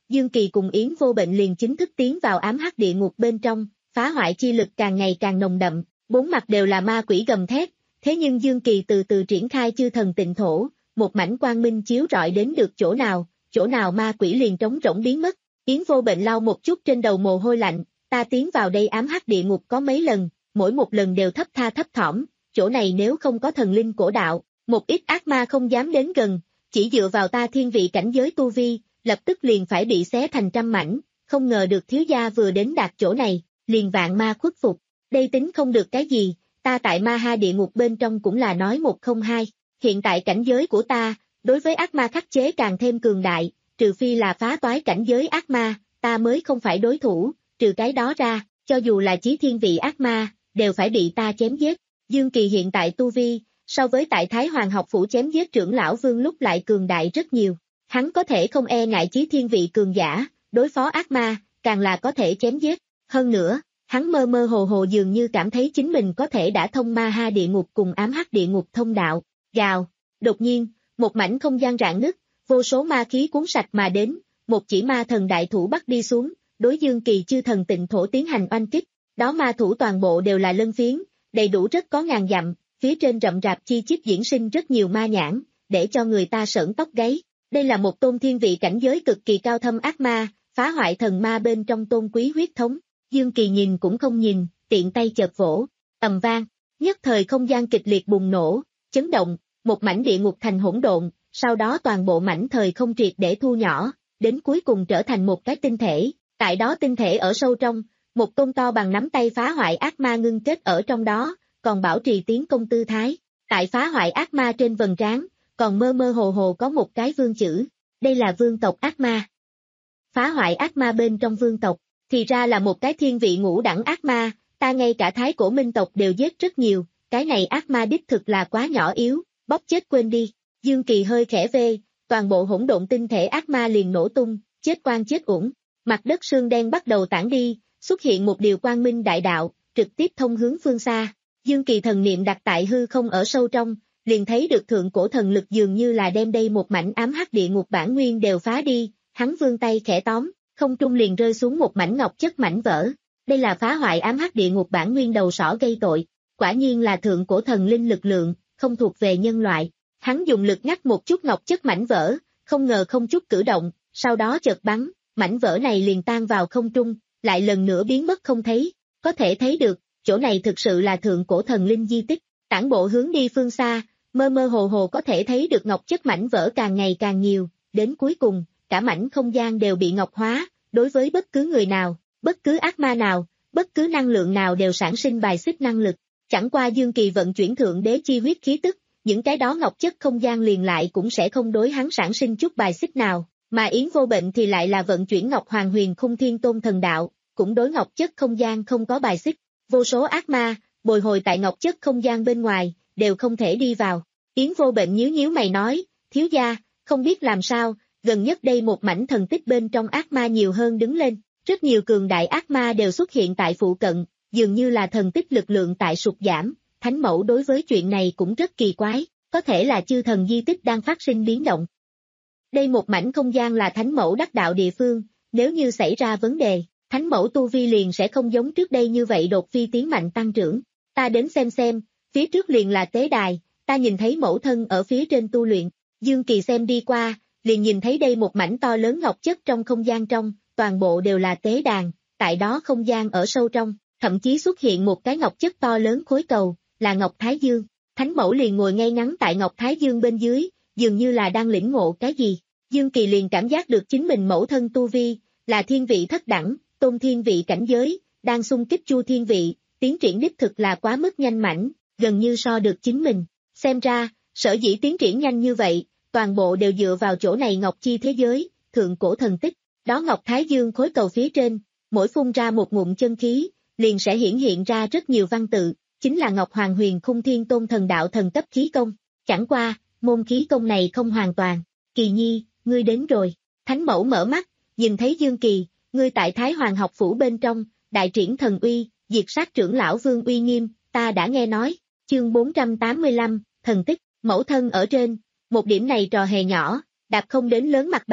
Dương Kỳ cùng Yến Vô Bệnh liền chính thức tiến vào ám hắc địa ngục bên trong, phá hoại chi lực càng ngày càng nồng đậm, bốn mặt đều là ma quỷ gầm thét, thế nhưng Dương Kỳ từ từ triển khai chư thần tịnh thổ, một mảnh quang minh chiếu rọi đến được chỗ nào, chỗ nào ma quỷ liền trống rỗng biến mất. Yến Vô Bệnh lau một chút trên đầu mồ hôi lạnh, ta tiến vào đây ám hắc địa ngục có mấy lần, mỗi một lần đều thấp tha thấp thỏm, chỗ này nếu không có thần linh cổ đạo, một ít ác ma không dám đến gần, chỉ dựa vào ta thiên vị cảnh giới tu vi, lập tức liền phải bị xé thành trăm mảnh, không ngờ được thiếu gia vừa đến đạt chỗ này, liền vạn ma khuất phục, đây tính không được cái gì, ta tại ma ha địa ngục bên trong cũng là nói một không hai, hiện tại cảnh giới của ta, đối với ác ma khắc chế càng thêm cường đại, trừ phi là phá toái cảnh giới ác ma, ta mới không phải đối thủ, trừ cái đó ra, cho dù là chí thiên vị ác ma, đều phải bị ta chém giết. Dương Kỳ hiện tại tu vi, so với tại Thái Hoàng học phủ chém giết trưởng lão vương lúc lại cường đại rất nhiều. Hắn có thể không e ngại chí thiên vị cường giả, đối phó ác ma, càng là có thể chém giết. Hơn nữa, hắn mơ mơ hồ hồ dường như cảm thấy chính mình có thể đã thông ma ha địa ngục cùng ám hắc địa ngục thông đạo. Gào, đột nhiên, một mảnh không gian rạn nứt, vô số ma khí cuốn sạch mà đến, một chỉ ma thần đại thủ bắt đi xuống, đối Dương Kỳ chư thần tịnh thổ tiến hành oanh kích. Đó ma thủ toàn bộ đều là lân phiến, đầy đủ rất có ngàn dặm, phía trên rậm rạp chi chít diễn sinh rất nhiều ma nhãn, để cho người ta sởn tóc gáy. Đây là một tôn thiên vị cảnh giới cực kỳ cao thâm ác ma, phá hoại thần ma bên trong tôn quý huyết thống. Dương Kỳ nhìn cũng không nhìn, tiện tay chợt vỗ, ầm vang, nhất thời không gian kịch liệt bùng nổ, chấn động, một mảnh địa ngục thành hỗn độn, sau đó toàn bộ mảnh thời không triệt để thu nhỏ, đến cuối cùng trở thành một cái tinh thể, tại đó tinh thể ở sâu trong, một tôn to bằng nắm tay phá hoại ác ma ngưng kết ở trong đó, còn bảo trì tiến công tư thái, tại phá hoại ác ma trên vầng trán, còn mơ mơ hồ hồ có một cái vương chữ, đây là vương tộc ác ma. Phá hoại ác ma bên trong vương tộc, thì ra là một cái thiên vị ngũ đẳng ác ma, ta ngay cả thái cổ minh tộc đều giết rất nhiều, cái này ác ma đích thực là quá nhỏ yếu, bóp chết quên đi. Dương Kỳ hơi khẽ vê, toàn bộ hỗn độn tinh thể ác ma liền nổ tung, chết quan chết uổng, mặt đất sương đen bắt đầu tản đi, xuất hiện một điều quang minh đại đạo, trực tiếp thông hướng phương xa. Dương Kỳ thần niệm đặt tại hư không ở sâu trong, liền thấy được thượng cổ thần lực dường như là đem đây một mảnh ám hắc địa ngục bản nguyên đều phá đi, hắn vươn tay khẽ tóm, không trung liền rơi xuống một mảnh ngọc chất mảnh vỡ. Đây là phá hoại ám hắc địa ngục bản nguyên đầu sỏ gây tội, quả nhiên là thượng cổ thần linh lực lượng, không thuộc về nhân loại. Hắn dùng lực ngắt một chút ngọc chất mảnh vỡ, không ngờ không chút cử động, sau đó chợt bắn, mảnh vỡ này liền tan vào không trung, lại lần nữa biến mất không thấy. Có thể thấy được, chỗ này thực sự là thượng cổ thần linh di tích, tản bộ hướng đi phương xa, mơ mơ hồ hồ có thể thấy được ngọc chất mảnh vỡ càng ngày càng nhiều, đến cuối cùng, cả mảnh không gian đều bị ngọc hóa, đối với bất cứ người nào, bất cứ ác ma nào, bất cứ năng lượng nào đều sản sinh bài xích năng lực. Chẳng qua Dương Kỳ vận chuyển thượng đế chi huyết khí tức, những cái đó ngọc chất không gian liền lại cũng sẽ không đối hắn sản sinh chút bài xích nào, mà Yến Vô Bệnh thì lại là vận chuyển ngọc hoàng huyền khung thiên tôn thần đạo, cũng đối ngọc chất không gian không có bài xích. Vô số ác ma, bồi hồi tại ngọc chất không gian bên ngoài, đều không thể đi vào. Yến Vô Bệnh nhíu nhíu mày nói, thiếu gia, không biết làm sao, gần nhất đây một mảnh thần tích bên trong ác ma nhiều hơn đứng lên, rất nhiều cường đại ác ma đều xuất hiện tại phụ cận, dường như là thần tích lực lượng tại sụt giảm. Thánh mẫu đối với chuyện này cũng rất kỳ quái, có thể là chư thần di tích đang phát sinh biến động. Đây một mảnh không gian là thánh mẫu đắc đạo địa phương, nếu như xảy ra vấn đề, thánh mẫu tu vi liền sẽ không giống trước đây như vậy đột phi tiến mạnh tăng trưởng. Ta đến xem xem, phía trước liền là tế đài, ta nhìn thấy mẫu thân ở phía trên tu luyện. Dương Kỳ xem đi qua, liền nhìn thấy đây một mảnh to lớn ngọc chất trong không gian trong, toàn bộ đều là tế đàn, tại đó không gian ở sâu trong, thậm chí xuất hiện một cái ngọc chất to lớn khối cầu, là Ngọc Thái Dương. Thánh mẫu liền ngồi ngay ngắn tại Ngọc Thái Dương bên dưới, dường như là đang lĩnh ngộ cái gì. Dương Kỳ liền cảm giác được chính mình mẫu thân tu vi, là thiên vị thất đẳng, tôn thiên vị cảnh giới, đang xung kích chu thiên vị, tiến triển đích thực là quá mức nhanh mảnh, gần như so được chính mình. Xem ra, sở dĩ tiến triển nhanh như vậy, toàn bộ đều dựa vào chỗ này Ngọc Chi thế giới, thượng cổ thần tích. Đó Ngọc Thái Dương khối cầu phía trên, mỗi phun ra một ngụm chân khí, liền sẽ hiển hiện ra rất nhiều văn tự, chính là Ngọc Hoàng Huyền Khung Thiên Tôn thần đạo thần cấp khí công. Chẳng qua, môn khí công này không hoàn toàn. Kỳ nhi, ngươi đến rồi. Thánh mẫu mở mắt, nhìn thấy Dương Kỳ, ngươi tại Thái Hoàng học phủ bên trong, đại triển thần uy, diệt sát trưởng lão Vương uy nghiêm, ta đã nghe nói. Chương bốn trăm tám mươi lăm, thần tích, mẫu thân ở trên, một điểm này trò hề nhỏ, đạp không đến lớn mặt bàn,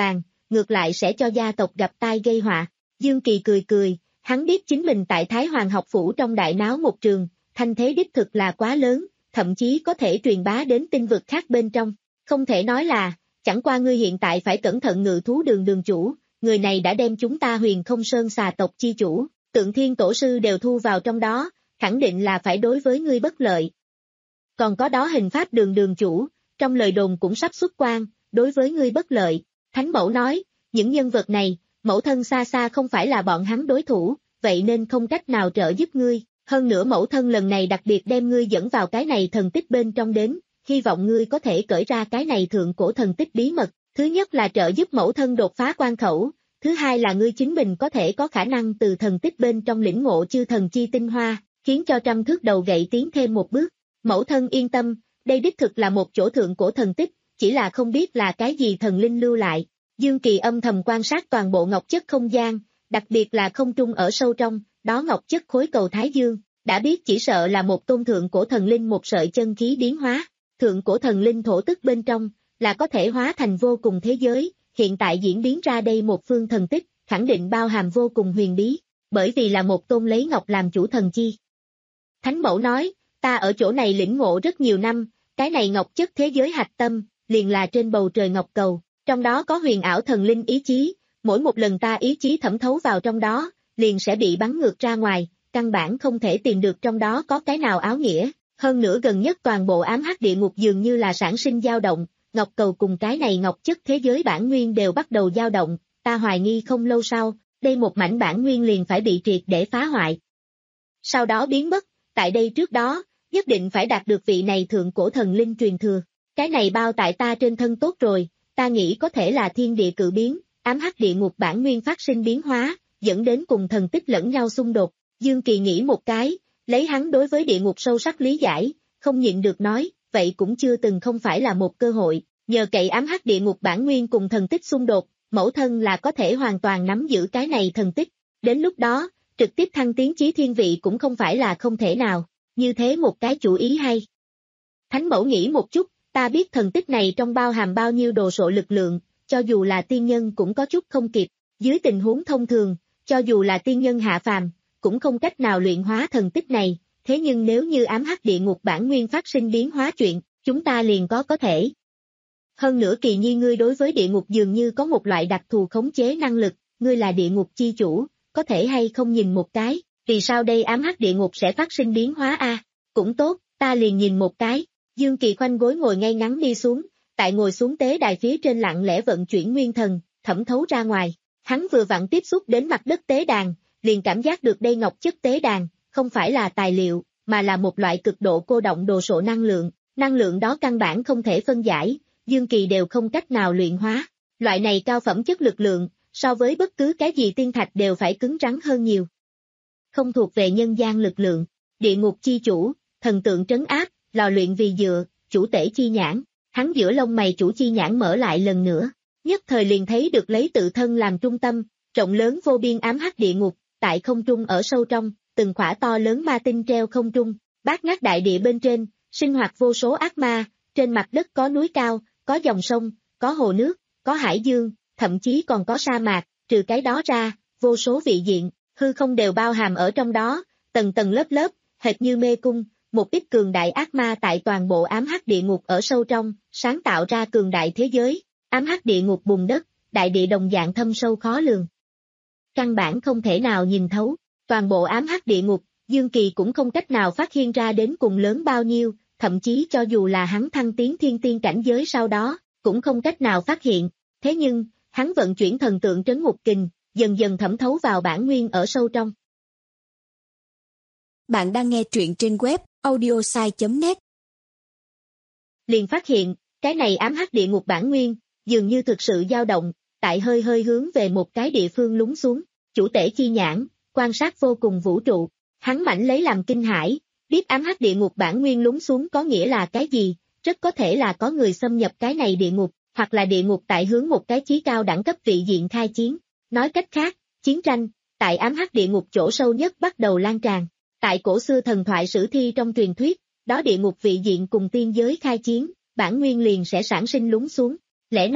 ngược lại sẽ cho gia tộc gặp tai gây họa. Dương Kỳ cười cười, hắn biết chính mình tại Thái Hoàng học phủ trong đại náo một trường, thanh thế đích thực là quá lớn, thậm chí có thể truyền bá đến tinh vực khác bên trong. Không thể nói là, chẳng qua ngươi hiện tại phải cẩn thận Ngự thú đường đường chủ, người này đã đem chúng ta Huyền Không Sơn xà tộc chi chủ, Tượng Thiên Tổ sư đều thu vào trong đó, khẳng định là phải đối với ngươi bất lợi. Còn có đó Hình Pháp đường đường chủ, trong lời đồn cũng sắp xuất quan, đối với ngươi bất lợi. Thánh mẫu nói, những nhân vật này, mẫu thân xa xa không phải là bọn hắn đối thủ, vậy nên không cách nào trợ giúp ngươi. Hơn nữa mẫu thân lần này đặc biệt đem ngươi dẫn vào cái này thần tích bên trong đến, hy vọng ngươi có thể cởi ra cái này thượng cổ thần tích bí mật. Thứ nhất là trợ giúp mẫu thân đột phá quan khẩu, thứ hai là ngươi chính mình có thể có khả năng từ thần tích bên trong lĩnh ngộ chư thần chi tinh hoa, khiến cho trăm thước đầu gậy tiến thêm một bước. Mẫu thân yên tâm, đây đích thực là một chỗ thượng cổ thần tích, chỉ là không biết là cái gì thần linh lưu lại. Dương Kỳ âm thầm quan sát toàn bộ ngọc chất không gian, đặc biệt là không trung ở sâu trong, đó ngọc chất khối cầu Thái Dương, đã biết chỉ sợ là một tôn thượng cổ thần linh một sợi chân khí biến hóa. Thượng cổ thần linh thổ tức bên trong, là có thể hóa thành vô cùng thế giới, hiện tại diễn biến ra đây một phương thần tích, khẳng định bao hàm vô cùng huyền bí, bởi vì là một tôn lấy ngọc làm chủ thần chi. Thánh mẫu nói, ta ở chỗ này lĩnh ngộ rất nhiều năm, cái này ngọc chất thế giới hạch tâm, liền là trên bầu trời ngọc cầu, trong đó có huyền ảo thần linh ý chí, mỗi một lần ta ý chí thẩm thấu vào trong đó, liền sẽ bị bắn ngược ra ngoài, căn bản không thể tìm được trong đó có cái nào áo nghĩa. Hơn nữa gần nhất toàn bộ ám hắc địa ngục dường như là sản sinh dao động, ngọc cầu cùng cái này ngọc chất thế giới bản nguyên đều bắt đầu dao động, ta hoài nghi không lâu sau, đây một mảnh bản nguyên liền phải bị triệt để phá hoại. Sau đó biến mất, tại đây trước đó, nhất định phải đạt được vị này thượng cổ thần linh truyền thừa. Cái này bao tại ta trên thân tốt rồi, ta nghĩ có thể là thiên địa cự biến, ám hắc địa ngục bản nguyên phát sinh biến hóa, dẫn đến cùng thần tích lẫn nhau xung đột. Dương Kỳ nghĩ một cái, lấy hắn đối với địa ngục sâu sắc lý giải, không nhịn được nói, vậy cũng chưa từng không phải là một cơ hội, nhờ cậy ám hắc địa ngục bản nguyên cùng thần tích xung đột, mẫu thân là có thể hoàn toàn nắm giữ cái này thần tích, đến lúc đó, trực tiếp thăng tiến chí thiên vị cũng không phải là không thể nào, như thế một cái chủ ý hay. Thánh mẫu nghĩ một chút, ta biết thần tích này trong bao hàm bao nhiêu đồ sộ lực lượng, cho dù là tiên nhân cũng có chút không kịp, dưới tình huống thông thường, cho dù là tiên nhân hạ phàm, cũng không cách nào luyện hóa thần tích này, thế nhưng nếu như ám hắc địa ngục bản nguyên phát sinh biến hóa chuyện, chúng ta liền có có thể. Hơn nữa Kỳ Nhi ngươi đối với địa ngục dường như có một loại đặc thù khống chế năng lực, ngươi là địa ngục chi chủ, có thể hay không nhìn một cái, vì sao đây ám hắc địa ngục sẽ phát sinh biến hóa a? À? Cũng tốt, ta liền nhìn một cái. Dương Kỳ khoanh gối ngồi ngay ngắn đi xuống, tại ngồi xuống tế đài phía trên lặng lẽ vận chuyển nguyên thần, thẩm thấu ra ngoài, hắn vừa vặn tiếp xúc đến mặt đất tế đàn, liền cảm giác được đây ngọc chất tế đàn, không phải là tài liệu, mà là một loại cực độ cô động đồ sộ năng lượng, năng lượng đó căn bản không thể phân giải, Dương Kỳ đều không cách nào luyện hóa, loại này cao phẩm chất lực lượng, so với bất cứ cái gì tiên thạch đều phải cứng rắn hơn nhiều. Không thuộc về nhân gian lực lượng, địa ngục chi chủ, thần tượng trấn áp, lò luyện vì dựa, chủ tể chi nhãn, hắn giữa lông mày chủ chi nhãn mở lại lần nữa, nhất thời liền thấy được lấy tự thân làm trung tâm, rộng lớn vô biên ám hắc địa ngục, tại không trung ở sâu trong, từng khỏa to lớn ma tinh treo không trung, bát ngát đại địa bên trên, sinh hoạt vô số ác ma, trên mặt đất có núi cao, có dòng sông, có hồ nước, có hải dương, thậm chí còn có sa mạc, trừ cái đó ra, vô số vị diện, hư không đều bao hàm ở trong đó, tầng tầng lớp lớp, hệt như mê cung, một ít cường đại ác ma tại toàn bộ ám hắc địa ngục ở sâu trong, sáng tạo ra cường đại thế giới, ám hắc địa ngục bùn đất, đại địa đồng dạng thâm sâu khó lường. Căn bản không thể nào nhìn thấu, toàn bộ ám hắc địa ngục, Dương Kỳ cũng không cách nào phát hiện ra đến cùng lớn bao nhiêu, thậm chí cho dù là hắn thăng tiến thiên tiên cảnh giới sau đó, cũng không cách nào phát hiện, thế nhưng, hắn vận chuyển thần tượng trấn ngục kình, dần dần thẩm thấu vào bản nguyên ở sâu trong. Bạn đang nghe truyện trên web audiosai chấm net. Liền phát hiện, cái này ám hắc địa ngục bản nguyên, dường như thực sự dao động, tại hơi hơi hướng về một cái địa phương lún xuống, chủ tể chi nhãn, quan sát vô cùng vũ trụ, hắn mảnh lấy làm kinh hãi, biết ám hắc địa ngục bản nguyên lún xuống có nghĩa là cái gì, rất có thể là có người xâm nhập cái này địa ngục, hoặc là địa ngục tại hướng một cái chí cao đẳng cấp vị diện khai chiến, nói cách khác, chiến tranh, tại ám hắc địa ngục chỗ sâu nhất bắt đầu lan tràn, tại cổ xưa thần thoại sử thi trong truyền thuyết, đó địa ngục vị diện cùng tiên giới khai chiến, bản nguyên liền sẽ sản sinh lún xuống, lẽ nào,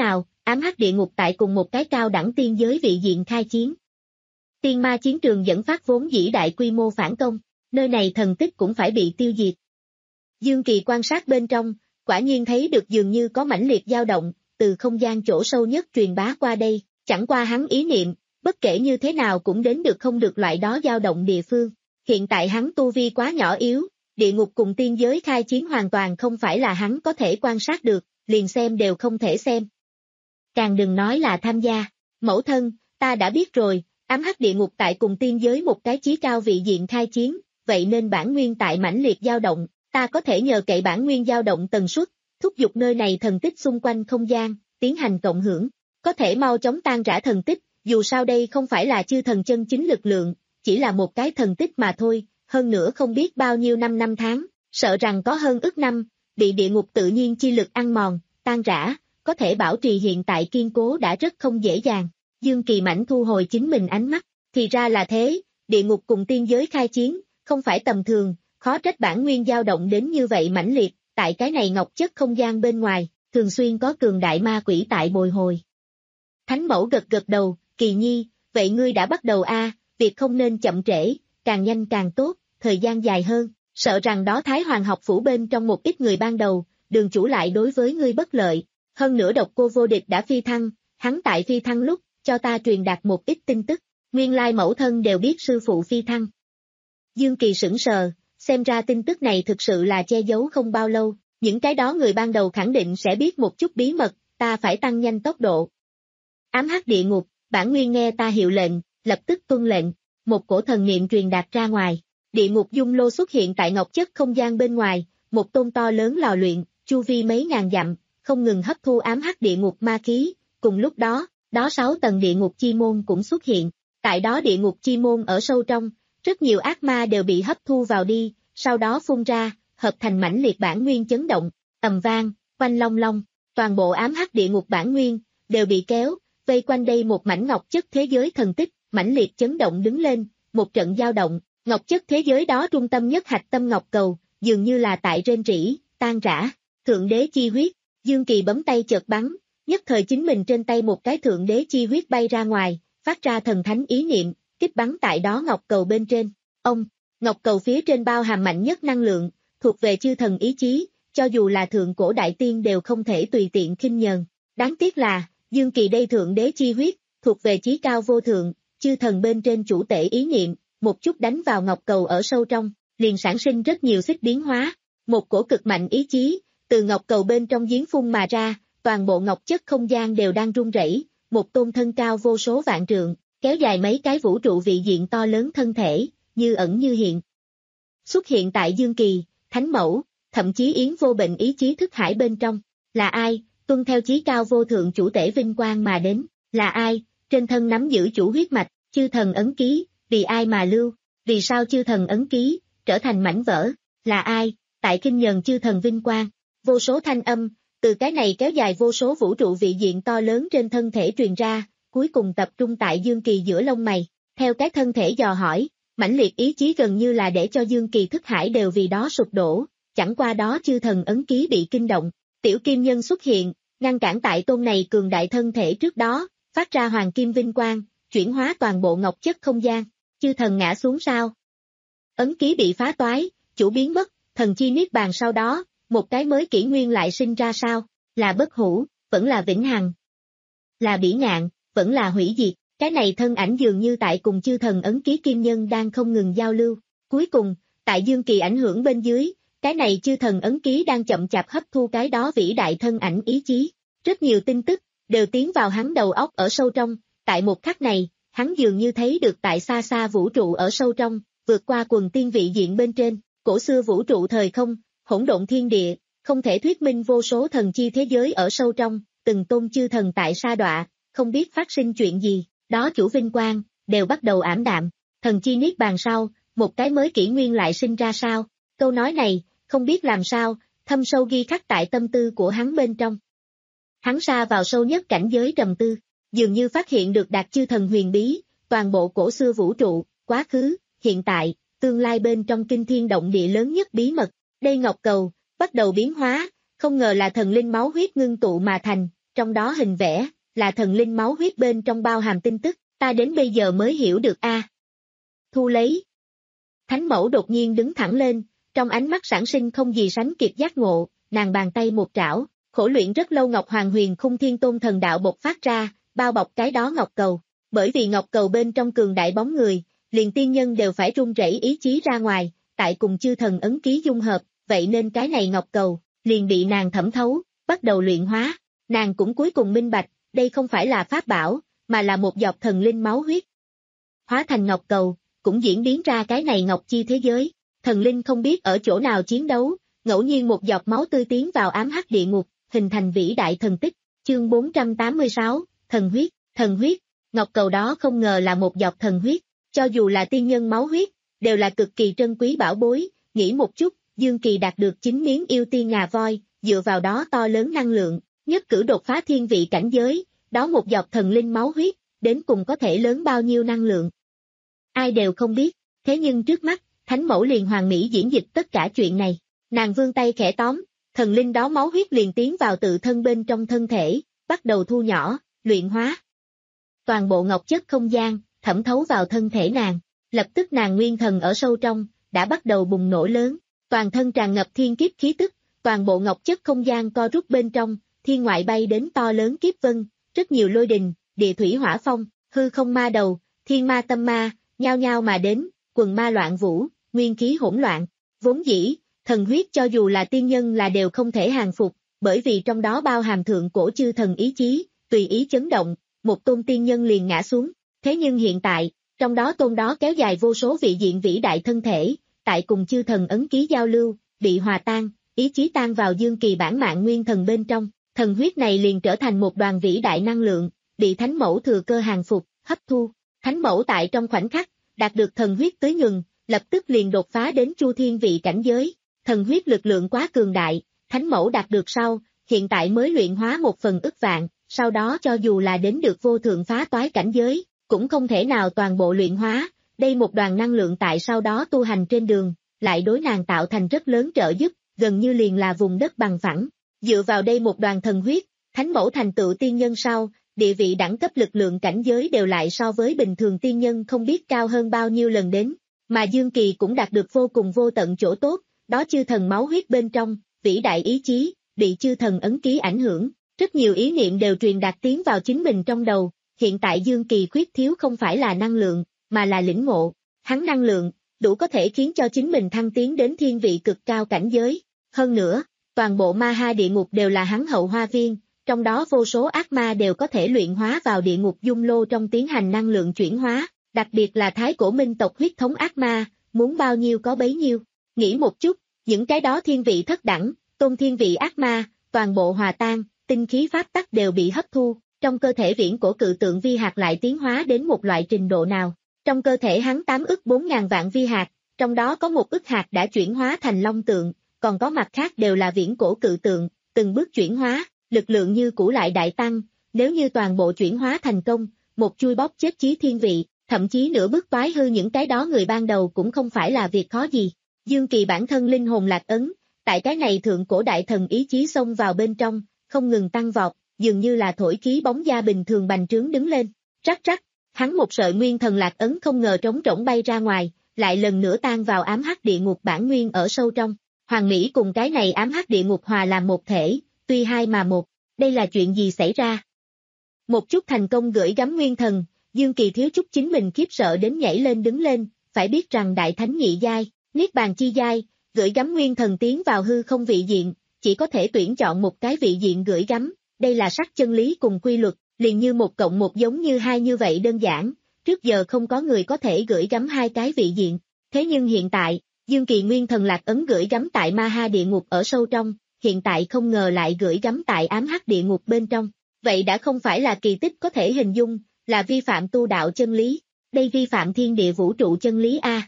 ám hắc địa ngục tại cùng một cái cao đẳng tiên giới vị diện khai chiến. Tiên ma chiến trường dẫn phát vốn dĩ đại quy mô phản công, nơi này thần tích cũng phải bị tiêu diệt. Dương Kỳ quan sát bên trong, quả nhiên thấy được dường như có mãnh liệt dao động, từ không gian chỗ sâu nhất truyền bá qua đây, chẳng qua hắn ý niệm, bất kể như thế nào cũng đến được không được loại đó dao động địa phương. Hiện tại hắn tu vi quá nhỏ yếu, địa ngục cùng tiên giới khai chiến hoàn toàn không phải là hắn có thể quan sát được, liền xem đều không thể xem. Càng đừng nói là tham gia. Mẫu thân, ta đã biết rồi, ám hắc địa ngục tại cùng tiên giới một cái chí cao vị diện khai chiến, vậy nên bản nguyên tại mãnh liệt dao động, ta có thể nhờ cậy bản nguyên dao động tần suất, thúc giục nơi này thần tích xung quanh không gian, tiến hành cộng hưởng, có thể mau chóng tan rã thần tích, dù sao đây không phải là chư thần chân chính lực lượng, chỉ là một cái thần tích mà thôi, hơn nữa không biết bao nhiêu năm năm tháng, sợ rằng có hơn ức năm, bị địa ngục tự nhiên chi lực ăn mòn, tan rã, có thể bảo trì hiện tại kiên cố đã rất không dễ dàng. Dương Kỳ mãnh thu hồi chính mình ánh mắt, thì ra là thế, địa ngục cùng tiên giới khai chiến, không phải tầm thường, khó trách bản nguyên dao động đến như vậy mãnh liệt, tại cái này ngọc chất không gian bên ngoài, thường xuyên có cường đại ma quỷ tại bồi hồi. Thánh mẫu gật gật đầu, Kỳ nhi, vậy ngươi đã bắt đầu a, việc không nên chậm trễ, càng nhanh càng tốt, thời gian dài hơn, sợ rằng đó Thái Hoàng học phủ bên trong một ít người ban đầu, đường chủ lại đối với ngươi bất lợi, hơn nữa độc cô vô địch đã phi thăng, hắn tại phi thăng lúc, cho ta truyền đạt một ít tin tức, nguyên lai mẫu thân đều biết sư phụ phi thăng. Dương Kỳ sững sờ, xem ra tin tức này thực sự là che giấu không bao lâu, những cái đó người ban đầu khẳng định sẽ biết một chút bí mật, ta phải tăng nhanh tốc độ. Ám hắc địa ngục, bản nguyên nghe ta hiệu lệnh, lập tức tuân lệnh, một cổ thần niệm truyền đạt ra ngoài, địa ngục dung lô xuất hiện tại ngọc chất không gian bên ngoài, một tôn to lớn lò luyện, chu vi mấy ngàn dặm, không ngừng hấp thu ám hắc địa ngục ma khí, cùng lúc đó, đó sáu tầng địa ngục chi môn cũng xuất hiện, tại đó địa ngục chi môn ở sâu trong, rất nhiều ác ma đều bị hấp thu vào đi, sau đó phun ra, hợp thành mãnh liệt bản nguyên chấn động, ầm vang, quanh long long, toàn bộ ám hắc địa ngục bản nguyên, đều bị kéo, vây quanh đây một mảnh ngọc chất thế giới thần tích, mãnh liệt chấn động đứng lên, một trận dao động, ngọc chất thế giới đó trung tâm nhất hạch tâm ngọc cầu, dường như là tại rên rỉ, tan rã, thượng đế chi huyết, Dương Kỳ bấm tay chợt bắn, nhất thời chính mình trên tay một cái thượng đế chi huyết bay ra ngoài, phát ra thần thánh ý niệm, kích bắn tại đó ngọc cầu bên trên, ông, ngọc cầu phía trên bao hàm mạnh nhất năng lượng, thuộc về chư thần ý chí, cho dù là thượng cổ đại tiên đều không thể tùy tiện khinh nhờn, đáng tiếc là, Dương Kỳ đây thượng đế chi huyết, thuộc về chí cao vô thượng, chư thần bên trên chủ tể ý niệm, một chút đánh vào ngọc cầu ở sâu trong, liền sản sinh rất nhiều xích biến hóa, một cổ cực mạnh ý chí, từ ngọc cầu bên trong giếng phun mà ra, toàn bộ ngọc chất không gian đều đang rung rẩy, một tôn thân cao vô số vạn trượng, kéo dài mấy cái vũ trụ vị diện to lớn thân thể, như ẩn như hiện. Xuất hiện tại Dương Kỳ, Thánh Mẫu, thậm chí Yến Vô Bệnh ý chí thức hải bên trong, là ai, tuân theo chí cao vô thượng chủ tể vinh quang mà đến, là ai, trên thân nắm giữ chủ huyết mạch, chư thần ấn ký, vì ai mà lưu, vì sao chư thần ấn ký, trở thành mảnh vỡ, là ai, tại kinh nhờn chư thần vinh quang, vô số thanh âm, từ cái này kéo dài vô số vũ trụ vị diện to lớn trên thân thể truyền ra, cuối cùng tập trung tại Dương Kỳ giữa lông mày, theo cái thân thể dò hỏi, mãnh liệt ý chí gần như là để cho Dương Kỳ thức hải đều vì đó sụp đổ, chẳng qua đó chư thần ấn ký bị kinh động, tiểu kim nhân xuất hiện, ngăn cản tại tôn này cường đại thân thể trước đó, phát ra hoàng kim vinh quang, chuyển hóa toàn bộ ngọc chất không gian, chư thần ngã xuống sao? Ấn ký bị phá toái, chủ biến mất, thần chi niết bàn sau đó, một cái mới kỷ nguyên lại sinh ra sao? Là bất hủ, vẫn là vĩnh hằng, là bỉ ngạn, vẫn là hủy diệt, cái này thân ảnh dường như tại cùng chư thần ấn ký kim nhân đang không ngừng giao lưu, cuối cùng, tại Dương Kỳ ảnh hưởng bên dưới, cái này chư thần ấn ký đang chậm chạp hấp thu cái đó vĩ đại thân ảnh ý chí, rất nhiều tin tức, đều tiến vào hắn đầu óc ở sâu trong, tại một khắc này, hắn dường như thấy được tại xa xa vũ trụ ở sâu trong, vượt qua quần tiên vị diện bên trên, cổ xưa vũ trụ thời không, hỗn độn thiên địa, không thể thuyết minh vô số thần chi thế giới ở sâu trong, từng tôn chư thần tại sa đọa, không biết phát sinh chuyện gì, đó chủ vinh quang, đều bắt đầu ảm đạm, thần chi niết bàn sau, một cái mới kỷ nguyên lại sinh ra sao, câu nói này, không biết làm sao, thâm sâu ghi khắc tại tâm tư của hắn bên trong. Hắn sa vào sâu nhất cảnh giới trầm tư, dường như phát hiện được đạt chư thần huyền bí, toàn bộ cổ xưa vũ trụ, quá khứ, hiện tại, tương lai bên trong kinh thiên động địa lớn nhất bí mật, đây ngọc cầu, bắt đầu biến hóa, không ngờ là thần linh máu huyết ngưng tụ mà thành, trong đó hình vẽ, là thần linh máu huyết bên trong bao hàm tin tức, ta đến bây giờ mới hiểu được a. À. Thu lấy. Thánh mẫu đột nhiên đứng thẳng lên, trong ánh mắt sản sinh không gì sánh kịp giác ngộ, nàng bàn tay một trảo, khổ luyện rất lâu Ngọc Hoàng Huyền Khung Thiên Tôn thần đạo bộc phát ra, bao bọc cái đó ngọc cầu. Bởi vì ngọc cầu bên trong cường đại bóng người, liền tiên nhân đều phải run rẩy ý chí ra ngoài, tại cùng chư thần ấn ký dung hợp, vậy nên cái này ngọc cầu liền bị nàng thẩm thấu, bắt đầu luyện hóa. Nàng cũng cuối cùng minh bạch, đây không phải là pháp bảo, mà là một giọt thần linh máu huyết. Hóa thành ngọc cầu, cũng diễn biến ra cái này ngọc chi thế giới. Thần linh không biết ở chỗ nào chiến đấu, ngẫu nhiên một giọt máu tươi tiến vào ám hắc địa ngục, hình thành vĩ đại thần tích. Chương bốn trăm tám mươi sáu, thần huyết, thần huyết. Ngọc cầu đó không ngờ là một giọt thần huyết, cho dù là tiên nhân máu huyết, đều là cực kỳ trân quý bảo bối. Nghĩ một chút, Dương Kỳ đạt được chín miếng yêu tiên ngà voi, dựa vào đó to lớn năng lượng, nhất cử đột phá thiên vị cảnh giới, đó một giọt thần linh máu huyết, đến cùng có thể lớn bao nhiêu năng lượng. Ai đều không biết, thế nhưng trước mắt, Thánh Mẫu liền hoàn mỹ diễn dịch tất cả chuyện này. Nàng vươn tay khẽ tóm, thần linh đó máu huyết liền tiến vào tự thân bên trong thân thể, bắt đầu thu nhỏ, luyện hóa. Toàn bộ ngọc chất không gian, thẩm thấu vào thân thể nàng, lập tức nàng nguyên thần ở sâu trong, đã bắt đầu bùng nổ lớn, toàn thân tràn ngập thiên kiếp khí tức, toàn bộ ngọc chất không gian co rút bên trong, thiên ngoại bay đến to lớn kiếp vân, rất nhiều lôi đình, địa thủy hỏa phong, hư không ma đầu, thiên ma tâm ma, nhao nhao mà đến, quần ma loạn vũ, nguyên khí hỗn loạn, vốn dĩ, thần huyết cho dù là tiên nhân là đều không thể hàng phục, bởi vì trong đó bao hàm thượng cổ chư thần ý chí, tùy ý chấn động, một tôn tiên nhân liền ngã xuống, thế nhưng hiện tại, trong đó tôn đó kéo dài vô số vị diện vĩ đại thân thể, tại cùng chư thần ấn ký giao lưu, bị hòa tan, ý chí tan vào Dương Kỳ bản mạng nguyên thần bên trong, thần huyết này liền trở thành một đoàn vĩ đại năng lượng, bị Thánh Mẫu thừa cơ hàng phục, hấp thu. Thánh Mẫu tại trong khoảnh khắc, đạt được thần huyết tưới nhuần, lập tức liền đột phá đến chu thiên vị cảnh giới, thần huyết lực lượng quá cường đại, Thánh Mẫu đạt được sau, hiện tại mới luyện hóa một phần ức vạn, sau đó cho dù là đến được vô thượng phá toái cảnh giới, cũng không thể nào toàn bộ luyện hóa, đây một đoàn năng lượng tại sau đó tu hành trên đường, lại đối nàng tạo thành rất lớn trợ giúp, gần như liền là vùng đất bằng phẳng. Dựa vào đây một đoàn thần huyết, Thánh Mẫu thành tựu tiên nhân sau, địa vị đẳng cấp lực lượng cảnh giới đều lại so với bình thường tiên nhân không biết cao hơn bao nhiêu lần đến, mà Dương Kỳ cũng đạt được vô cùng vô tận chỗ tốt, đó chư thần máu huyết bên trong, vĩ đại ý chí, bị chư thần ấn ký ảnh hưởng, rất nhiều ý niệm đều truyền đạt tiến vào chính mình trong đầu, hiện tại Dương Kỳ khuyết thiếu không phải là năng lượng, mà là lĩnh ngộ, hắn năng lượng, đủ có thể khiến cho chính mình thăng tiến đến thiên vị cực cao cảnh giới, hơn nữa, toàn bộ ma ha địa ngục đều là hắn hậu hoa viên, trong đó vô số ác ma đều có thể luyện hóa vào địa ngục dung lô trong tiến hành năng lượng chuyển hóa, đặc biệt là thái cổ minh tộc huyết thống ác ma, muốn bao nhiêu có bấy nhiêu, nghĩ một chút, những cái đó thiên vị thất đẳng, tôn thiên vị ác ma, toàn bộ hòa tan, tinh khí pháp tắc đều bị hấp thu, trong cơ thể viễn cổ cự tượng vi hạt lại tiến hóa đến một loại trình độ nào, trong cơ thể hắn tám ức bốn ngàn vạn vi hạt, trong đó có một ức hạt đã chuyển hóa thành long tượng, còn có mặt khác đều là viễn cổ cự tượng, từng bước chuyển hóa, lực lượng như cũ lại đại tăng, nếu như toàn bộ chuyển hóa thành công, một chui bóp chết chí thiên vị, thậm chí nửa bước toái hư những cái đó người ban đầu cũng không phải là việc khó gì. Dương Kỳ bản thân linh hồn lạc ấn, tại cái này thượng cổ đại thần ý chí xông vào bên trong, không ngừng tăng vọt, dường như là thổi khí bóng da bình thường bành trướng đứng lên, rắc rắc, hắn một sợi nguyên thần lạc ấn không ngờ trống rỗng bay ra ngoài, lại lần nữa tan vào ám hắc địa ngục bản nguyên ở sâu trong, Hoàng Mỹ cùng cái này ám hắc địa ngục hòa làm một thể, tuy hai mà một, đây là chuyện gì xảy ra? Một chút thành công gửi gắm nguyên thần, Dương Kỳ thiếu chút chính mình khiếp sợ đến nhảy lên đứng lên, phải biết rằng đại thánh nhị giai, niết bàn chi giai, gửi gắm nguyên thần tiến vào hư không vị diện, chỉ có thể tuyển chọn một cái vị diện gửi gắm, đây là sắc chân lý cùng quy luật, liền như một cộng một giống như hai như vậy đơn giản, trước giờ không có người có thể gửi gắm hai cái vị diện, thế nhưng hiện tại, Dương Kỳ nguyên thần lạc ấn gửi gắm tại ma ha địa ngục ở sâu trong, hiện tại không ngờ lại gửi gắm tại ám hắc địa ngục bên trong, vậy đã không phải là kỳ tích có thể hình dung, là vi phạm tu đạo chân lý, đây vi phạm thiên địa vũ trụ chân lý a.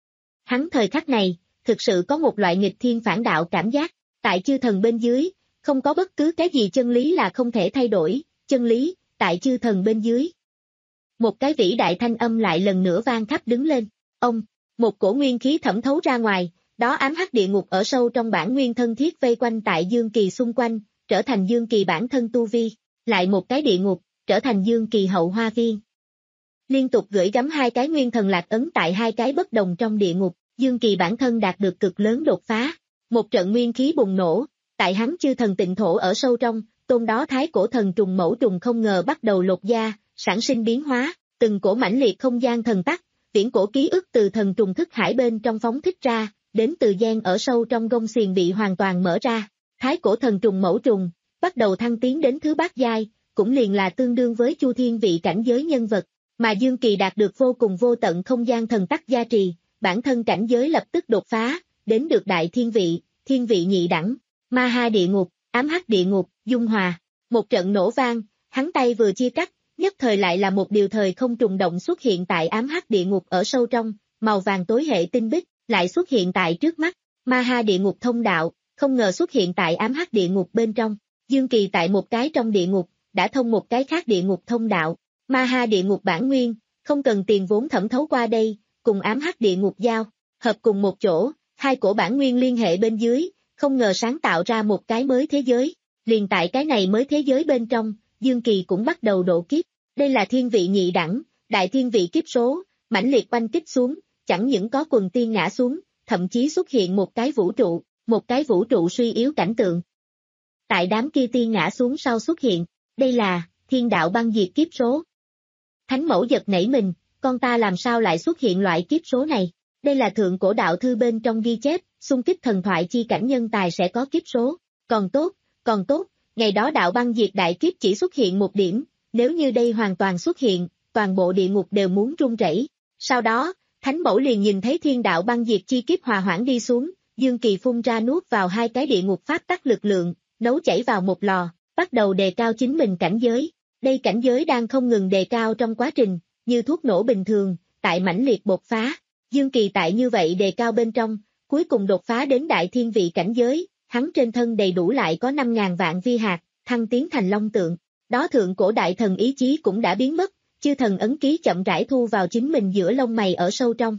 Hắn thời khắc này, thực sự có một loại nghịch thiên phản đạo cảm giác, tại chư thần bên dưới, không có bất cứ cái gì chân lý là không thể thay đổi, chân lý, tại chư thần bên dưới. Một cái vĩ đại thanh âm lại lần nữa vang khắp đứng lên, ông, một cổ nguyên khí thẩm thấu ra ngoài, đó ám hắc địa ngục ở sâu trong bản nguyên thân thiết vây quanh tại Dương Kỳ xung quanh, trở thành Dương Kỳ bản thân tu vi, lại một cái địa ngục, trở thành Dương Kỳ hậu hoa viên. Liên tục gửi gắm hai cái nguyên thần lạc ấn tại hai cái bất đồng trong địa ngục, Dương Kỳ bản thân đạt được cực lớn đột phá. Một trận nguyên khí bùng nổ, tại hắn chư thần tịnh thổ ở sâu trong, tôn đó thái cổ thần trùng mẫu trùng không ngờ bắt đầu lột da, sản sinh biến hóa, từng cổ mãnh liệt không gian thần tắc, viễn cổ ký ức từ thần trùng thức hải bên trong phóng thích ra, đến từ gian ở sâu trong gông xiềng bị hoàn toàn mở ra. Thái cổ thần trùng mẫu trùng, bắt đầu thăng tiến đến thứ bát giai, cũng liền là tương đương với chu thiên vị cảnh giới nhân vật, mà Dương Kỳ đạt được vô cùng vô tận không gian thần tắc gia trì, bản thân cảnh giới lập tức đột phá, đến được đại thiên vị, thiên vị nhị đẳng, ma ha địa ngục, ám hắc địa ngục, dung hòa. Một trận nổ vang, hắn tay vừa chia cắt, nhất thời lại là một điều thời không trùng động xuất hiện tại ám hắc địa ngục ở sâu trong, màu vàng tối hệ tinh bích, lại xuất hiện tại trước mắt, ma ha địa ngục thông đạo, không ngờ xuất hiện tại ám hắc địa ngục bên trong. Dương Kỳ tại một cái trong địa ngục, đã thông một cái khác địa ngục thông đạo, ma ha địa ngục bản nguyên, không cần tiền vốn thẩm thấu qua đây, cùng ám hắc địa ngục giao, hợp cùng một chỗ, hai cổ bản nguyên liên hệ bên dưới, không ngờ sáng tạo ra một cái mới thế giới, liền tại cái này mới thế giới bên trong, Dương Kỳ cũng bắt đầu độ kiếp, đây là thiên vị nhị đẳng, đại thiên vị kiếp số, mãnh liệt oanh kích xuống, chẳng những có quần tiên ngã xuống, thậm chí xuất hiện một cái vũ trụ, một cái vũ trụ suy yếu cảnh tượng. Tại đám kia tiên ngã xuống sau xuất hiện, đây là thiên đạo băng diệt kiếp số. Thánh mẫu giật nảy mình, con ta làm sao lại xuất hiện loại kiếp số này? Đây là thượng cổ đạo thư bên trong ghi chép, xung kích thần thoại chi cảnh nhân tài sẽ có kiếp số. Còn tốt, còn tốt, ngày đó đạo băng diệt đại kiếp chỉ xuất hiện một điểm, nếu như đây hoàn toàn xuất hiện, toàn bộ địa ngục đều muốn rung rẩy. Sau đó, thánh mẫu liền nhìn thấy thiên đạo băng diệt chi kiếp hòa hoãn đi xuống, Dương Kỳ phun ra nuốt vào hai cái địa ngục pháp tắc lực lượng, nấu chảy vào một lò, bắt đầu đề cao chính mình cảnh giới. Đây cảnh giới đang không ngừng đề cao trong quá trình, như thuốc nổ bình thường, tại mãnh liệt bộc phá. Dương Kỳ tại như vậy đề cao bên trong, cuối cùng đột phá đến đại thiên vị cảnh giới, hắn trên thân đầy đủ lại có năm ngàn vạn vi hạt, thăng tiến thành long tượng. Đó thượng cổ đại thần ý chí cũng đã biến mất, chư thần ấn ký chậm rãi thu vào chính mình giữa lông mày ở sâu trong.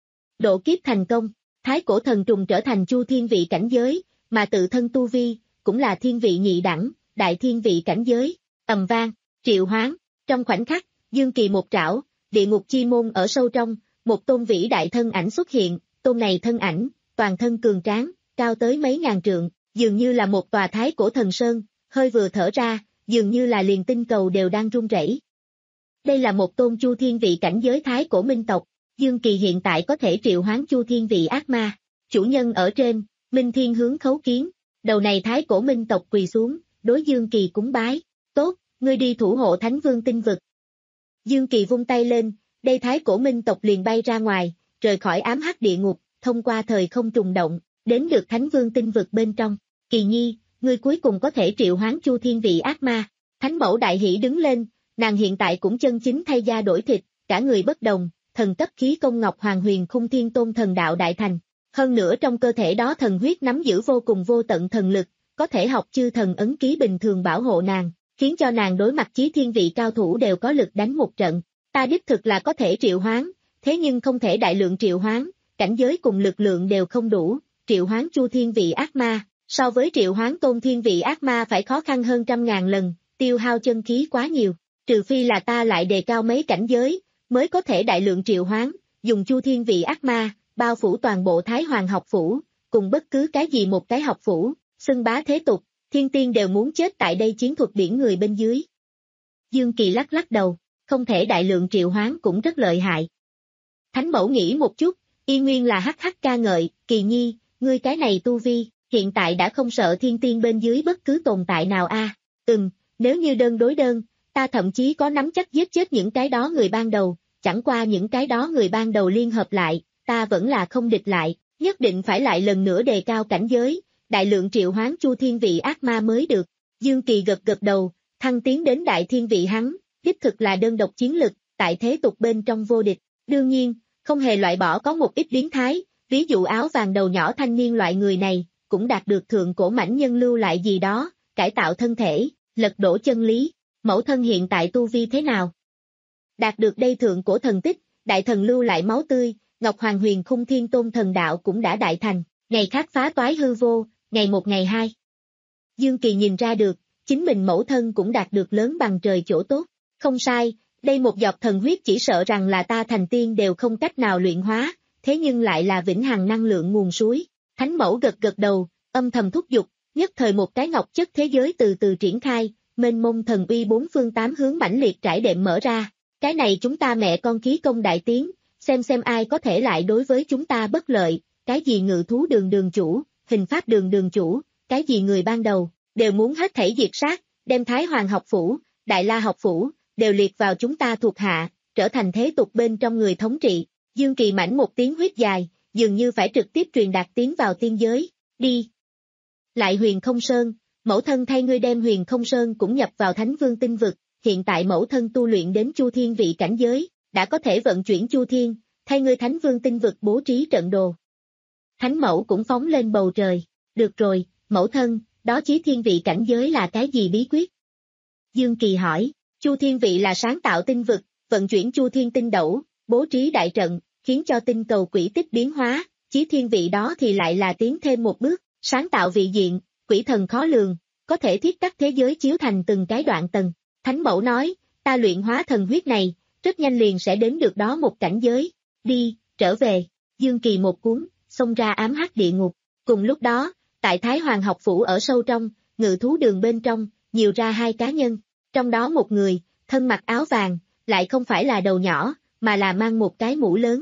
Độ kiếp thành công, thái cổ thần trùng trở thành chu thiên vị cảnh giới, mà tự thân tu vi, cũng là thiên vị nhị đẳng, đại thiên vị cảnh giới. Ầm vang, triệu hoán, trong khoảnh khắc, Dương Kỳ một trảo, địa ngục chi môn ở sâu trong, một tôn vĩ đại thân ảnh xuất hiện, tôn này thân ảnh, toàn thân cường tráng, cao tới mấy ngàn trượng, dường như là một tòa thái cổ thần sơn, hơi vừa thở ra, dường như là liền tinh cầu đều đang rung rẩy. Đây là một tôn chu thiên vị cảnh giới thái cổ minh tộc, Dương Kỳ hiện tại có thể triệu hoán chu thiên vị ác ma, chủ nhân ở trên, minh thiên hướng khấu kiến, đầu này thái cổ minh tộc quỳ xuống, đối Dương Kỳ cúng bái, tốt, ngươi đi thủ hộ thánh vương tinh vực. Dương Kỳ vung tay lên, đây thái cổ minh tộc liền bay ra ngoài, rời khỏi ám hắc địa ngục, thông qua thời không trùng động, đến được thánh vương tinh vực bên trong. Kỳ nhi, ngươi cuối cùng có thể triệu hoán chu thiên vị ác ma. Thánh mẫu đại hỷ đứng lên, nàng hiện tại cũng chân chính thay da đổi thịt, cả người bất đồng, thần cấp khí công ngọc hoàng huyền khung thiên tôn thần đạo đại thành. Hơn nữa trong cơ thể đó thần huyết nắm giữ vô cùng vô tận thần lực, có thể học chư thần ấn ký bình thường bảo hộ nàng, khiến cho nàng đối mặt chí thiên vị cao thủ đều có lực đánh một trận. Ta đích thực là có thể triệu hoán, thế nhưng không thể đại lượng triệu hoán, cảnh giới cùng lực lượng đều không đủ, triệu hoán chu thiên vị ác ma, so với triệu hoán tôn thiên vị ác ma phải khó khăn hơn trăm ngàn lần, tiêu hao chân khí quá nhiều, trừ phi là ta lại đề cao mấy cảnh giới, mới có thể đại lượng triệu hoán, dùng chu thiên vị ác ma, bao phủ toàn bộ Thái Hoàng học phủ, cùng bất cứ cái gì một cái học phủ, xưng bá thế tục, thiên tiên đều muốn chết tại đây chiến thuật biển người bên dưới. Dương Kỳ lắc lắc đầu, không thể đại lượng triệu hoán cũng rất lợi hại. Thánh mẫu nghĩ một chút, y nguyên là hắc hắc ca ngợi, Kỳ nhi, ngươi cái này tu vi, hiện tại đã không sợ thiên tiên bên dưới bất cứ tồn tại nào a. À? Ừm, nếu như đơn đối đơn, ta thậm chí có nắm chắc giết chết những cái đó người ban đầu, chẳng qua những cái đó người ban đầu liên hợp lại, ta vẫn là không địch lại, nhất định phải lại lần nữa đề cao cảnh giới, đại lượng triệu hoán chu thiên vị ác ma mới được. Dương Kỳ gật gật đầu, thăng tiến đến đại thiên vị hắn, đích thực là đơn độc chiến lực, tại thế tục bên trong vô địch. Đương nhiên, không hề loại bỏ có một ít biến thái, ví dụ áo vàng đầu nhỏ thanh niên loại người này, cũng đạt được thượng cổ mãnh nhân lưu lại gì đó, cải tạo thân thể, lật đổ chân lý. Mẫu thân hiện tại tu vi thế nào? Đạt được đây thượng cổ thần tích, đại thần lưu lại máu tươi, Ngọc Hoàng Huyền Khung Thiên Tôn thần đạo cũng đã đại thành, ngày khác phá toái hư vô, ngày một ngày hai. Dương Kỳ nhìn ra được, chính mình mẫu thân cũng đạt được lớn bằng trời chỗ tốt. Không sai, đây một giọt thần huyết chỉ sợ rằng là ta thành tiên đều không cách nào luyện hóa, thế nhưng lại là vĩnh hằng năng lượng nguồn suối. Thánh mẫu gật gật đầu, âm thầm thúc giục, nhất thời một cái ngọc chất thế giới từ từ triển khai, mênh mông thần uy bốn phương tám hướng mãnh liệt trải đệm mở ra. Cái này chúng ta mẹ con khí công đại tiến, xem xem ai có thể lại đối với chúng ta bất lợi, cái gì ngự thú đường đường chủ, hình pháp đường đường chủ, cái gì người ban đầu, đều muốn hết thảy diệt sát, đem Thái Hoàng học phủ, Đại La học phủ, đều liệt vào chúng ta thuộc hạ, trở thành thế tục bên trong người thống trị. Dương Kỳ mảnh một tiếng huyết dài, dường như phải trực tiếp truyền đạt tiến vào tiên giới, đi. Lại Huyền Không Sơn, mẫu thân thay ngươi đem Huyền Không Sơn cũng nhập vào Thánh Vương tinh vực, hiện tại mẫu thân tu luyện đến Chu Thiên vị cảnh giới, đã có thể vận chuyển Chu Thiên, thay ngươi Thánh Vương tinh vực bố trí trận đồ. Thánh mẫu cũng phóng lên bầu trời, được rồi, mẫu thân, đó Chí Thiên vị cảnh giới là cái gì bí quyết? Dương Kỳ hỏi, Chu Thiên vị là sáng tạo tinh vực, vận chuyển Chu Thiên tinh đẩu, bố trí đại trận, khiến cho tinh cầu quỹ tích biến hóa, Chí Thiên vị đó thì lại là tiến thêm một bước, sáng tạo vị diện, quỷ thần khó lường, có thể thiết các thế giới chiếu thành từng cái đoạn tầng. Thánh mẫu nói, ta luyện hóa thần huyết này, rất nhanh liền sẽ đến được đó một cảnh giới, đi, trở về, Dương Kỳ một cuốn, xông ra ám hắc địa ngục. Cùng lúc đó, tại Thái Hoàng học phủ ở sâu trong, ngự thú đường bên trong, nhiều ra hai cá nhân, trong đó một người, thân mặc áo vàng, lại không phải là đầu nhỏ, mà là mang một cái mũ lớn.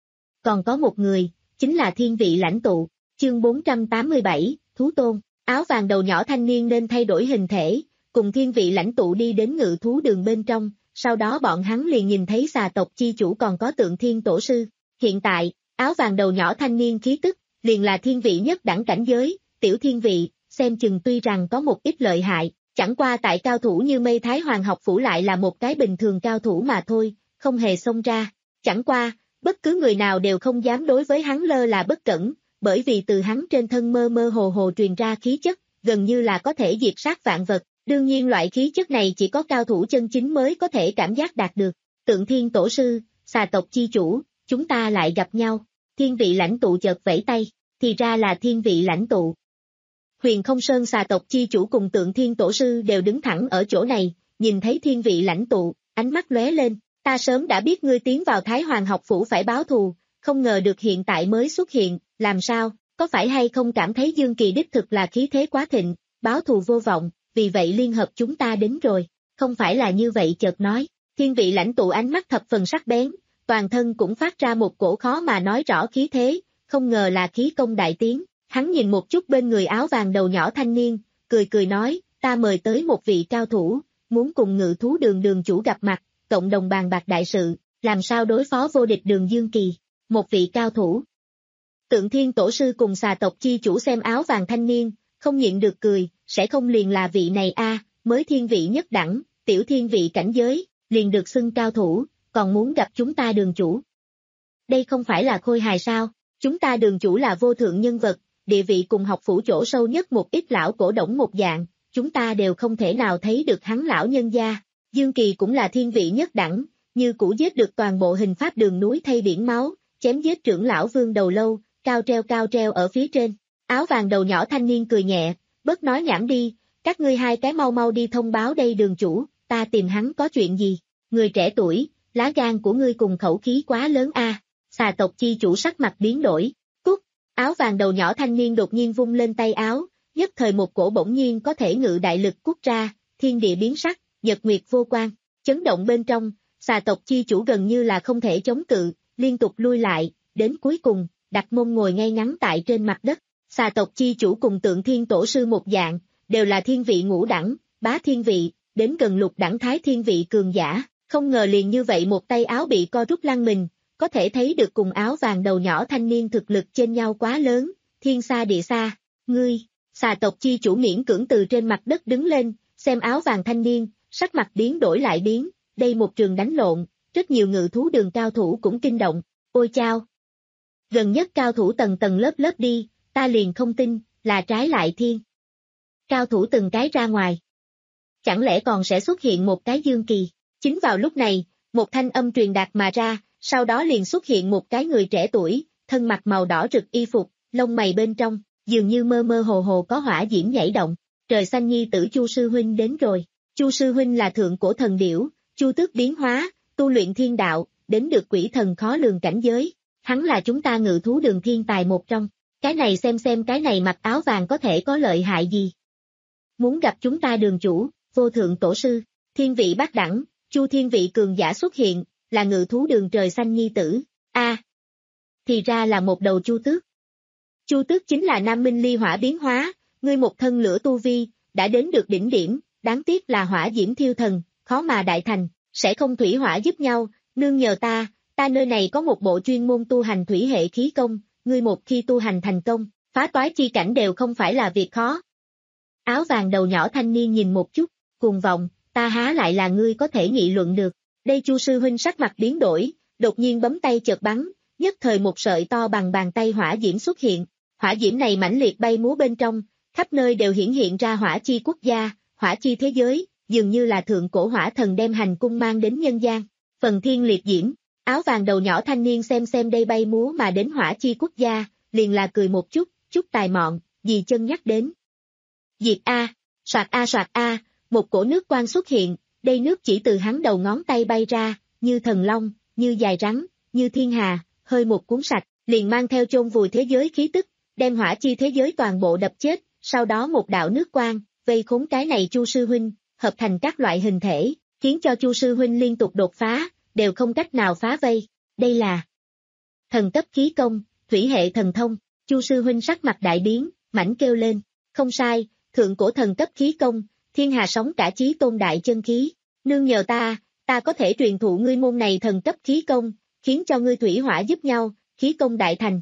Còn có một người, chính là thiên vị lãnh tụ, chương bốn trăm tám mươi bảy, Thú Tôn, áo vàng đầu nhỏ thanh niên nên thay đổi hình thể, cùng thiên vị lãnh tụ đi đến ngự thú đường bên trong, sau đó bọn hắn liền nhìn thấy xà tộc chi chủ còn có Tượng Thiên Tổ Sư. Hiện tại, áo vàng đầu nhỏ thanh niên khí tức, liền là thiên vị nhất đẳng cảnh giới, tiểu thiên vị, xem chừng tuy rằng có một ít lợi hại, chẳng qua tại cao thủ như Mây Thái Hoàng học phủ lại là một cái bình thường cao thủ mà thôi, không hề xông ra. Chẳng qua, bất cứ người nào đều không dám đối với hắn lơ là bất cẩn, bởi vì từ hắn trên thân mơ mơ hồ hồ truyền ra khí chất, gần như là có thể diệt sát vạn vật. Đương nhiên loại khí chất này chỉ có cao thủ chân chính mới có thể cảm giác đạt được. Tượng Thiên Tổ Sư, xà tộc chi chủ, chúng ta lại gặp nhau. Thiên vị lãnh tụ chợt vẫy tay, thì ra là thiên vị lãnh tụ. Huyền Không Sơn xà tộc chi chủ cùng Tượng Thiên Tổ Sư đều đứng thẳng ở chỗ này, nhìn thấy thiên vị lãnh tụ, ánh mắt lóe lên. Ta sớm đã biết ngươi tiến vào Thái Hoàng học phủ phải báo thù, không ngờ được hiện tại mới xuất hiện, làm sao, có phải hay không cảm thấy Dương Kỳ đích thực là khí thế quá thịnh, báo thù vô vọng, vì vậy liên hợp chúng ta đến rồi, không phải là như vậy chợt nói. Thiên vị lãnh tụ ánh mắt thập phần sắc bén, toàn thân cũng phát ra một cổ khó mà nói rõ khí thế, không ngờ là khí công đại tiến. Hắn nhìn một chút bên người áo vàng đầu nhỏ thanh niên, cười cười nói, ta mời tới một vị cao thủ, muốn cùng ngự thú đường đường chủ gặp mặt, cộng đồng bàn bạc đại sự, làm sao đối phó vô địch đường Dương Kỳ. Một vị cao thủ. Tượng Thiên Tổ Sư cùng xà tộc chi chủ xem áo vàng thanh niên, không nhịn được cười, sẽ không liền là vị này a, à, mới thiên vị nhất đẳng, tiểu thiên vị cảnh giới, liền được xưng cao thủ, còn muốn gặp chúng ta đường chủ. Đây không phải là khôi hài sao, chúng ta đường chủ là vô thượng nhân vật, địa vị cùng học phủ chỗ sâu nhất một ít lão cổ đổng một dạng, chúng ta đều không thể nào thấy được hắn lão nhân gia. Dương Kỳ cũng là thiên vị nhất đẳng, như cũ giết được toàn bộ hình pháp đường núi thay biển máu, chém giết trưởng lão Vương Đầu Lâu, cao treo cao treo ở phía trên. Áo vàng đầu nhỏ thanh niên cười nhẹ, bớt nói nhảm đi, các ngươi hai cái mau mau đi thông báo đây đường chủ, ta tìm hắn có chuyện gì. Người trẻ tuổi, lá gan của ngươi cùng khẩu khí quá lớn a. À. Xà tộc chi chủ sắc mặt biến đổi, cút. Áo vàng đầu nhỏ thanh niên đột nhiên vung lên tay áo, nhất thời một cổ bỗng nhiên có thể ngự đại lực cút ra, thiên địa biến sắc, nhật nguyệt vô quan, chấn động bên trong, xà tộc chi chủ gần như là không thể chống cự, liên tục lui lại, đến cuối cùng, đặt mông ngồi ngay ngắn tại trên mặt đất. Xà tộc chi chủ cùng Tượng Thiên Tổ Sư một dạng, đều là thiên vị ngũ đẳng, bá thiên vị, đến gần lục đẳng thái thiên vị cường giả, không ngờ liền như vậy một tay áo bị co rút lăn mình, có thể thấy được cùng áo vàng đầu nhỏ thanh niên thực lực trên nhau quá lớn, thiên xa địa xa. Ngươi, xà tộc chi chủ miễn cưỡng từ trên mặt đất đứng lên, xem áo vàng thanh niên, sắc mặt biến đổi lại biến, đây một trường đánh lộn, rất nhiều ngự thú đường cao thủ cũng kinh động, ôi chao. Gần nhất cao thủ tầng tầng lớp lớp đi, ta liền không tin, là trái lại thiên. Cao thủ từng cái ra ngoài. Chẳng lẽ còn sẽ xuất hiện một cái Dương Kỳ? Chính vào lúc này, một thanh âm truyền đạt mà ra, sau đó liền xuất hiện một cái người trẻ tuổi, thân mặc màu đỏ rực y phục, lông mày bên trong, dường như mơ mơ hồ hồ có hỏa diễm nhảy động. trời xanh nhi tử Chu sư huynh đến rồi. Chu sư huynh là thượng cổ thần điểu, Chu tước biến hóa, tu luyện thiên đạo, đến được quỷ thần khó lường cảnh giới. Hắn là chúng ta ngự thú đường thiên tài một trong. Cái này xem xem cái này mặc áo vàng có thể có lợi hại gì. Muốn gặp chúng ta đường chủ, vô thượng tổ sư, thiên vị bát đẳng, Chu thiên vị cường giả xuất hiện, là ngự thú đường trời xanh nhi tử. A, à, thì ra là một đầu Chu tước. Chu tước chính là Nam Minh ly hỏa biến hóa, ngươi một thân lửa tu vi, đã đến được đỉnh điểm, đáng tiếc là hỏa diễm thiêu thần, khó mà đại thành, sẽ không thủy hỏa giúp nhau, nương nhờ ta, ta nơi này có một bộ chuyên môn tu hành thủy hệ khí công, ngươi một khi tu hành thành công, phá toái chi cảnh đều không phải là việc khó. Áo vàng đầu nhỏ thanh niên nhìn một chút, cuồng vọng, ta há lại là ngươi có thể nghị luận được. Đây Chu sư huynh sắc mặt biến đổi, đột nhiên bấm tay chợt bắn, nhất thời một sợi to bằng bàn tay hỏa diễm xuất hiện. Hỏa diễm này mãnh liệt bay múa bên trong, khắp nơi đều hiển hiện ra hỏa chi quốc gia, hỏa chi thế giới, dường như là thượng cổ hỏa thần đem hành cung mang đến nhân gian. Phần thiên liệt diễm, áo vàng đầu nhỏ thanh niên xem xem đây bay múa mà đến hỏa chi quốc gia, liền là cười một chút, chút tài mọn, gì chân nhắc đến. Diệt A, soạt A soạt A, một cổ nước quang xuất hiện, đây nước chỉ từ hắn đầu ngón tay bay ra, như thần long, như dài rắn, như thiên hà, hơi một cuốn sạch, liền mang theo chôn vùi thế giới khí tức, đem hỏa chi thế giới toàn bộ đập chết, sau đó một đạo nước quang, vây khốn cái này Chu sư huynh, hợp thành các loại hình thể, khiến cho Chu sư huynh liên tục đột phá, đều không cách nào phá vây. Đây là thần cấp khí công, thủy hệ thần thông. Chu sư huynh sắc mặt đại biến, mảnh kêu lên, không sai, thượng cổ thần cấp khí công, thiên hà sóng cả chí tôn đại chân khí, nương nhờ ta, ta có thể truyền thụ ngươi môn này thần cấp khí công, khiến cho ngươi thủy hỏa giúp nhau, khí công đại thành.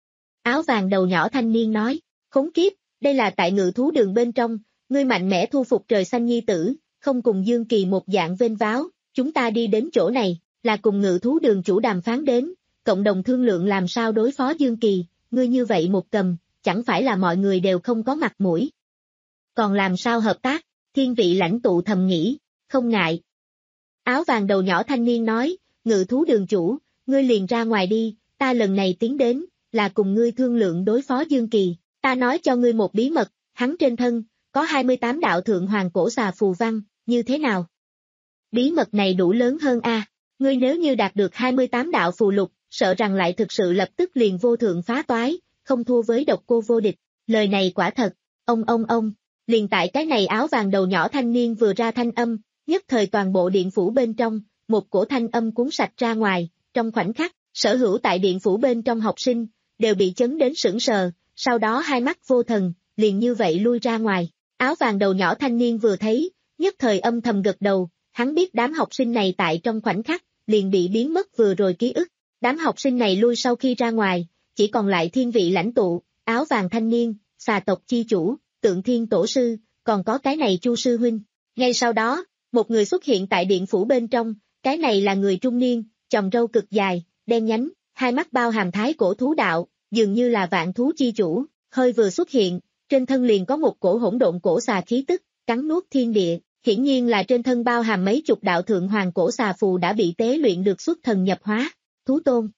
Áo vàng đầu nhỏ thanh niên nói, khốn kiếp, đây là tại ngự thú đường bên trong, ngươi mạnh mẽ thu phục trời xanh nhi tử, không cùng Dương Kỳ một dạng vênh váo, chúng ta đi đến chỗ này, là cùng ngự thú đường chủ đàm phán đến, cộng đồng thương lượng làm sao đối phó Dương Kỳ, ngươi như vậy một cầm, chẳng phải là mọi người đều không có mặt mũi. Còn làm sao hợp tác, thiên vị lãnh tụ thầm nghĩ, không ngại. Áo vàng đầu nhỏ thanh niên nói, ngự thú đường chủ, ngươi liền ra ngoài đi, ta lần này tiến đến, là cùng ngươi thương lượng đối phó Dương Kỳ, ta nói cho ngươi một bí mật, hắn trên thân, có hai mươi tám đạo thượng hoàng cổ xà phù văn, như thế nào? Bí mật này đủ lớn hơn a, à? Ngươi nếu như đạt được hai mươi tám đạo phù lục, sợ rằng lại thực sự lập tức liền vô thượng phá toái, không thua với độc cô vô địch, lời này quả thật, ông ông ông, liền tại cái này áo vàng đầu nhỏ thanh niên vừa ra thanh âm, nhất thời toàn bộ điện phủ bên trong, một cổ thanh âm cuốn sạch ra ngoài, trong khoảnh khắc, sở hữu tại điện phủ bên trong học sinh, đều bị chấn đến sững sờ, sau đó hai mắt vô thần, liền như vậy lui ra ngoài, áo vàng đầu nhỏ thanh niên vừa thấy, nhất thời âm thầm gật đầu, hắn biết đám học sinh này tại trong khoảnh khắc, liền bị biến mất vừa rồi ký ức, đám học sinh này lui sau khi ra ngoài, chỉ còn lại thiên vị lãnh tụ, áo vàng thanh niên, xà tộc chi chủ, tượng thiên tổ sư, còn có cái này Chu sư huynh. Ngay sau đó, một người xuất hiện tại điện phủ bên trong, cái này là người trung niên, chòm râu cực dài, đen nhánh, hai mắt bao hàm thái cổ thú đạo, dường như là vạn thú chi chủ, hơi vừa xuất hiện, trên thân liền có một cổ hỗn độn cổ xà khí tức, cắn nuốt thiên địa, hiển nhiên là trên thân bao hàm mấy chục đạo thượng hoàng cổ xà phù đã bị tế luyện được xuất thần nhập hóa, thú tôn.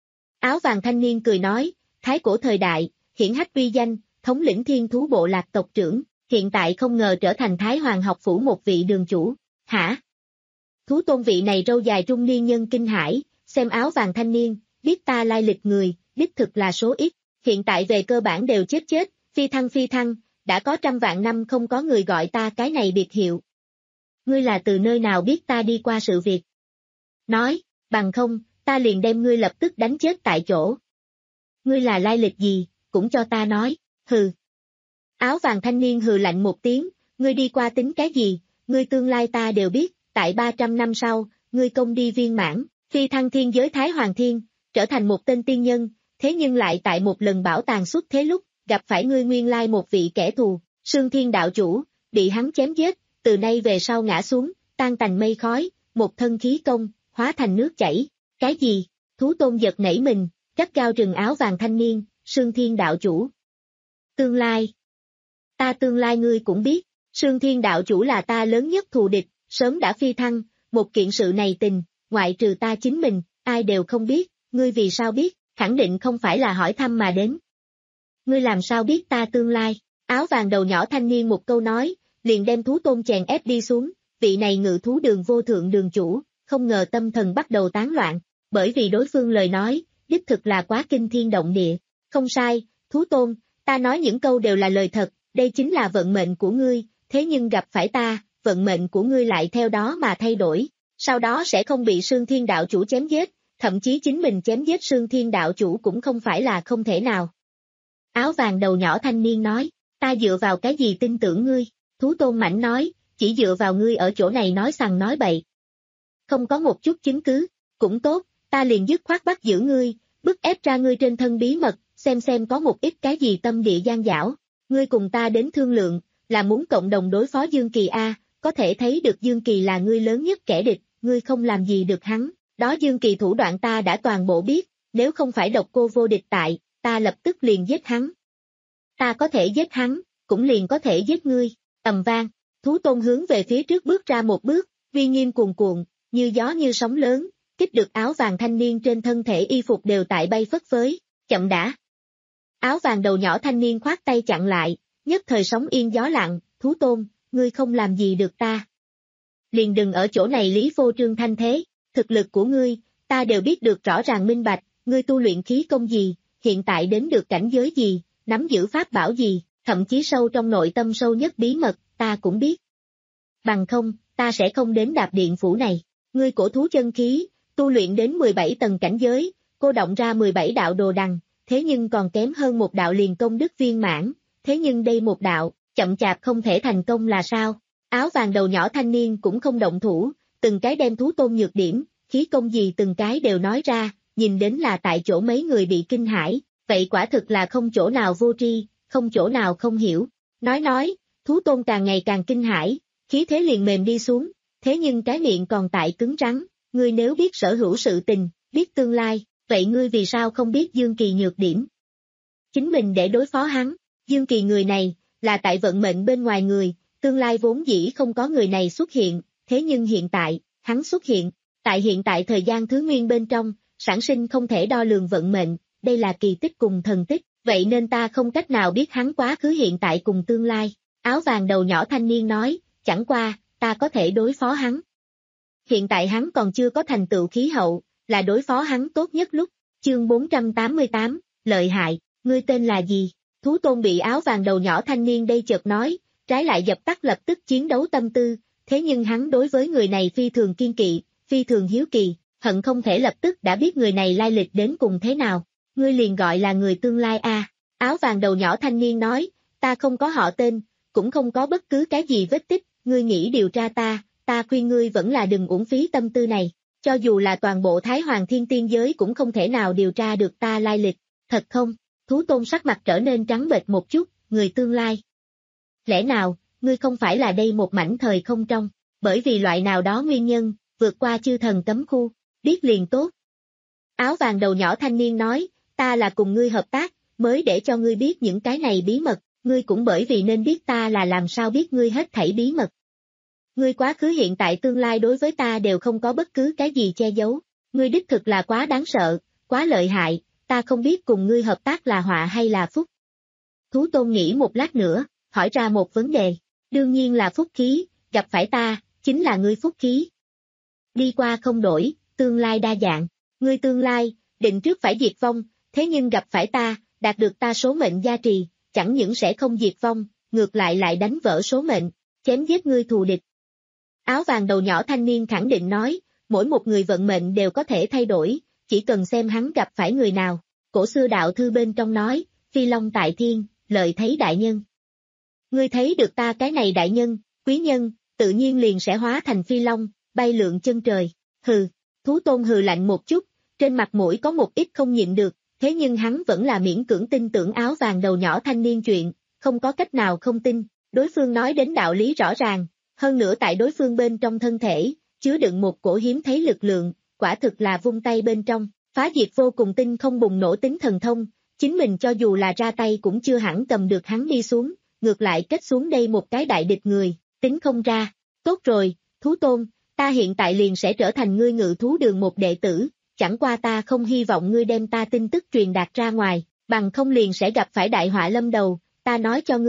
Áo vàng thanh niên cười nói, thái cổ thời đại, hiển hách uy danh, thống lĩnh thiên thú bộ lạc tộc trưởng, hiện tại không ngờ trở thành thái hoàng học phủ một vị đường chủ, hả? Thú tôn vị này râu dài trung niên nhân kinh hãi, xem áo vàng thanh niên, biết ta lai lịch người, đích thực là số ít, hiện tại về cơ bản đều chết chết, phi thăng phi thăng, đã có trăm vạn năm không có người gọi ta cái này biệt hiệu. Ngươi là từ nơi nào biết ta đi qua sự việc? Nói, bằng không, ta liền đem ngươi lập tức đánh chết tại chỗ. Ngươi là lai lịch gì, cũng cho ta nói, hừ. Áo vàng thanh niên hừ lạnh một tiếng, ngươi đi qua tính cái gì, ngươi tương lai ta đều biết, tại ba trăm năm sau, ngươi công đi viên mãn, phi thăng thiên giới Thái Hoàng Thiên, trở thành một tên tiên nhân, thế nhưng lại tại một lần bảo tàng xuất thế lúc, gặp phải ngươi nguyên lai một vị kẻ thù, Sương Thiên đạo chủ, bị hắn chém giết, từ nay về sau ngã xuống, tan tành mây khói, một thân khí công, hóa thành nước chảy, cái gì, thú tôn giật nảy mình, gắt gao rừng áo vàng thanh niên, Sương Thiên đạo chủ. Tương lai. Ta tương lai ngươi cũng biết, Sương Thiên đạo chủ là ta lớn nhất thù địch, sớm đã phi thăng, một kiện sự này tình, ngoại trừ ta chính mình, ai đều không biết, ngươi vì sao biết, khẳng định không phải là hỏi thăm mà đến. Ngươi làm sao biết ta tương lai, Áo vàng đầu nhỏ thanh niên một câu nói, liền đem thú tôn chèn ép đi xuống, vị này ngự thú đường vô thượng đường chủ, không ngờ tâm thần bắt đầu tán loạn, bởi vì đối phương lời nói, đích thực là quá kinh thiên động địa. Không sai, thú tôn, ta nói những câu đều là lời thật, đây chính là vận mệnh của ngươi, thế nhưng gặp phải ta, vận mệnh của ngươi lại theo đó mà thay đổi, sau đó sẽ không bị Sương Thiên đạo chủ chém giết, thậm chí chính mình chém giết Sương Thiên đạo chủ cũng không phải là không thể nào. Áo vàng đầu nhỏ thanh niên nói, ta dựa vào cái gì tin tưởng ngươi, thú tôn mảnh nói, chỉ dựa vào ngươi ở chỗ này nói sằng nói bậy. Không có một chút chứng cứ, cũng tốt, ta liền dứt khoát bắt giữ ngươi, bức ép ra ngươi trên thân bí mật, xem xem có một ít cái gì tâm địa gian dảo, ngươi cùng ta đến thương lượng, là muốn cộng đồng đối phó Dương Kỳ A, có thể thấy được Dương Kỳ là ngươi lớn nhất kẻ địch, ngươi không làm gì được hắn, đó Dương Kỳ thủ đoạn ta đã toàn bộ biết, nếu không phải độc cô vô địch tại, ta lập tức liền giết hắn. Ta có thể giết hắn, cũng liền có thể giết ngươi, ầm vang, thú tôn hướng về phía trước bước ra một bước, uy nghiêm cuồn cuộn, như gió như sóng lớn, kích được áo vàng thanh niên trên thân thể y phục đều tại bay phất phới, chậm đã. Áo vàng đầu nhỏ thanh niên khoát tay chặn lại, nhất thời sóng yên gió lặng, thú tôn, ngươi không làm gì được ta. Liền đừng ở chỗ này lý phô trương thanh thế, thực lực của ngươi, ta đều biết được rõ ràng minh bạch, ngươi tu luyện khí công gì, hiện tại đến được cảnh giới gì, nắm giữ pháp bảo gì, thậm chí sâu trong nội tâm sâu nhất bí mật, ta cũng biết. Bằng không, ta sẽ không đến đạp điện phủ này, ngươi cổ thú chân khí, tu luyện đến mười bảy tầng cảnh giới, cô động ra mười bảy đạo đồ đằng, thế nhưng còn kém hơn một đạo liền công đức viên mãn, thế nhưng đây một đạo, chậm chạp không thể thành công là sao? Áo vàng đầu nhỏ thanh niên cũng không động thủ, từng cái đem thú tôn nhược điểm, khí công gì từng cái đều nói ra, nhìn đến là tại chỗ mấy người bị kinh hãi, vậy quả thực là không chỗ nào vô tri, không chỗ nào không hiểu. Nói nói, thú tôn càng ngày càng kinh hãi, khí thế liền mềm đi xuống, thế nhưng cái miệng còn tại cứng rắn, ngươi nếu biết sở hữu sự tình, biết tương lai, vậy ngươi vì sao không biết Dương Kỳ nhược điểm? Chính mình để đối phó hắn, Dương Kỳ người này, là tại vận mệnh bên ngoài người, tương lai vốn dĩ không có người này xuất hiện, thế nhưng hiện tại, hắn xuất hiện, tại hiện tại thời gian thứ nguyên bên trong, sản sinh không thể đo lường vận mệnh, đây là kỳ tích cùng thần tích, vậy nên ta không cách nào biết hắn quá khứ hiện tại cùng tương lai. Áo vàng đầu nhỏ thanh niên nói, chẳng qua, ta có thể đối phó hắn. Hiện tại hắn còn chưa có thành tựu khí hậu, là đối phó hắn tốt nhất lúc. Chương bốn trăm tám mươi tám, lợi hại, ngươi tên là gì? Thú tôn bị áo vàng đầu nhỏ thanh niên đây chợt nói, trái lại dập tắt lập tức chiến đấu tâm tư, thế nhưng hắn đối với người này phi thường kiên kỵ, phi thường hiếu kỳ, hận không thể lập tức đã biết người này lai lịch đến cùng thế nào. Ngươi liền gọi là người tương lai a? À. Áo vàng đầu nhỏ thanh niên nói, ta không có họ tên, cũng không có bất cứ cái gì vết tích, ngươi nghĩ điều tra ta, ta khuyên ngươi vẫn là đừng uổng phí tâm tư này, cho dù là toàn bộ Thái Hoàng Thiên Tiên giới cũng không thể nào điều tra được ta lai lịch, thật không? Thú tôn sắc mặt trở nên trắng bệch một chút, người tương lai. Lẽ nào, ngươi không phải là đây một mảnh thời không trong, bởi vì loại nào đó nguyên nhân, vượt qua chư thần cấm khu, biết liền tốt. Áo vàng đầu nhỏ thanh niên nói, ta là cùng ngươi hợp tác, mới để cho ngươi biết những cái này bí mật, ngươi cũng bởi vì nên biết ta là làm sao biết ngươi hết thảy bí mật. Ngươi quá khứ hiện tại tương lai đối với ta đều không có bất cứ cái gì che giấu, ngươi đích thực là quá đáng sợ, quá lợi hại, ta không biết cùng ngươi hợp tác là họa hay là phúc. Thú tôn nghĩ một lát nữa, hỏi ra một vấn đề, đương nhiên là phúc khí, gặp phải ta, chính là ngươi phúc khí. Đi qua không đổi, tương lai đa dạng, ngươi tương lai, định trước phải diệt vong, thế nhưng gặp phải ta, đạt được ta số mệnh gia trì, chẳng những sẽ không diệt vong, ngược lại lại đánh vỡ số mệnh, chém giết ngươi thù địch. Áo vàng đầu nhỏ thanh niên khẳng định nói, mỗi một người vận mệnh đều có thể thay đổi, chỉ cần xem hắn gặp phải người nào. Cổ xưa đạo thư bên trong nói, phi long tại thiên, lợi thấy đại nhân. Ngươi thấy được ta cái này đại nhân, quý nhân, tự nhiên liền sẽ hóa thành phi long, bay lượn chân trời. Hừ, thú tôn hừ lạnh một chút, trên mặt mũi có một ít không nhịn được, thế nhưng hắn vẫn là miễn cưỡng tin tưởng áo vàng đầu nhỏ thanh niên chuyện, không có cách nào không tin, đối phương nói đến đạo lý rõ ràng, hơn nữa tại đối phương bên trong thân thể, chứa đựng một cổ hiếm thấy lực lượng, quả thực là vung tay bên trong, phá diệt vô cùng tinh không bùng nổ tính thần thông, chính mình cho dù là ra tay cũng chưa hẳn cầm được hắn đi xuống, ngược lại kết xuống đây một cái đại địch người, tính không ra. Tốt rồi, thú tôn, ta hiện tại liền sẽ trở thành ngươi ngự thú đường một đệ tử, chẳng qua ta không hy vọng ngươi đem ta tin tức truyền đạt ra ngoài, bằng không liền sẽ gặp phải đại họa lâm đầu, ta nói cho ngươi,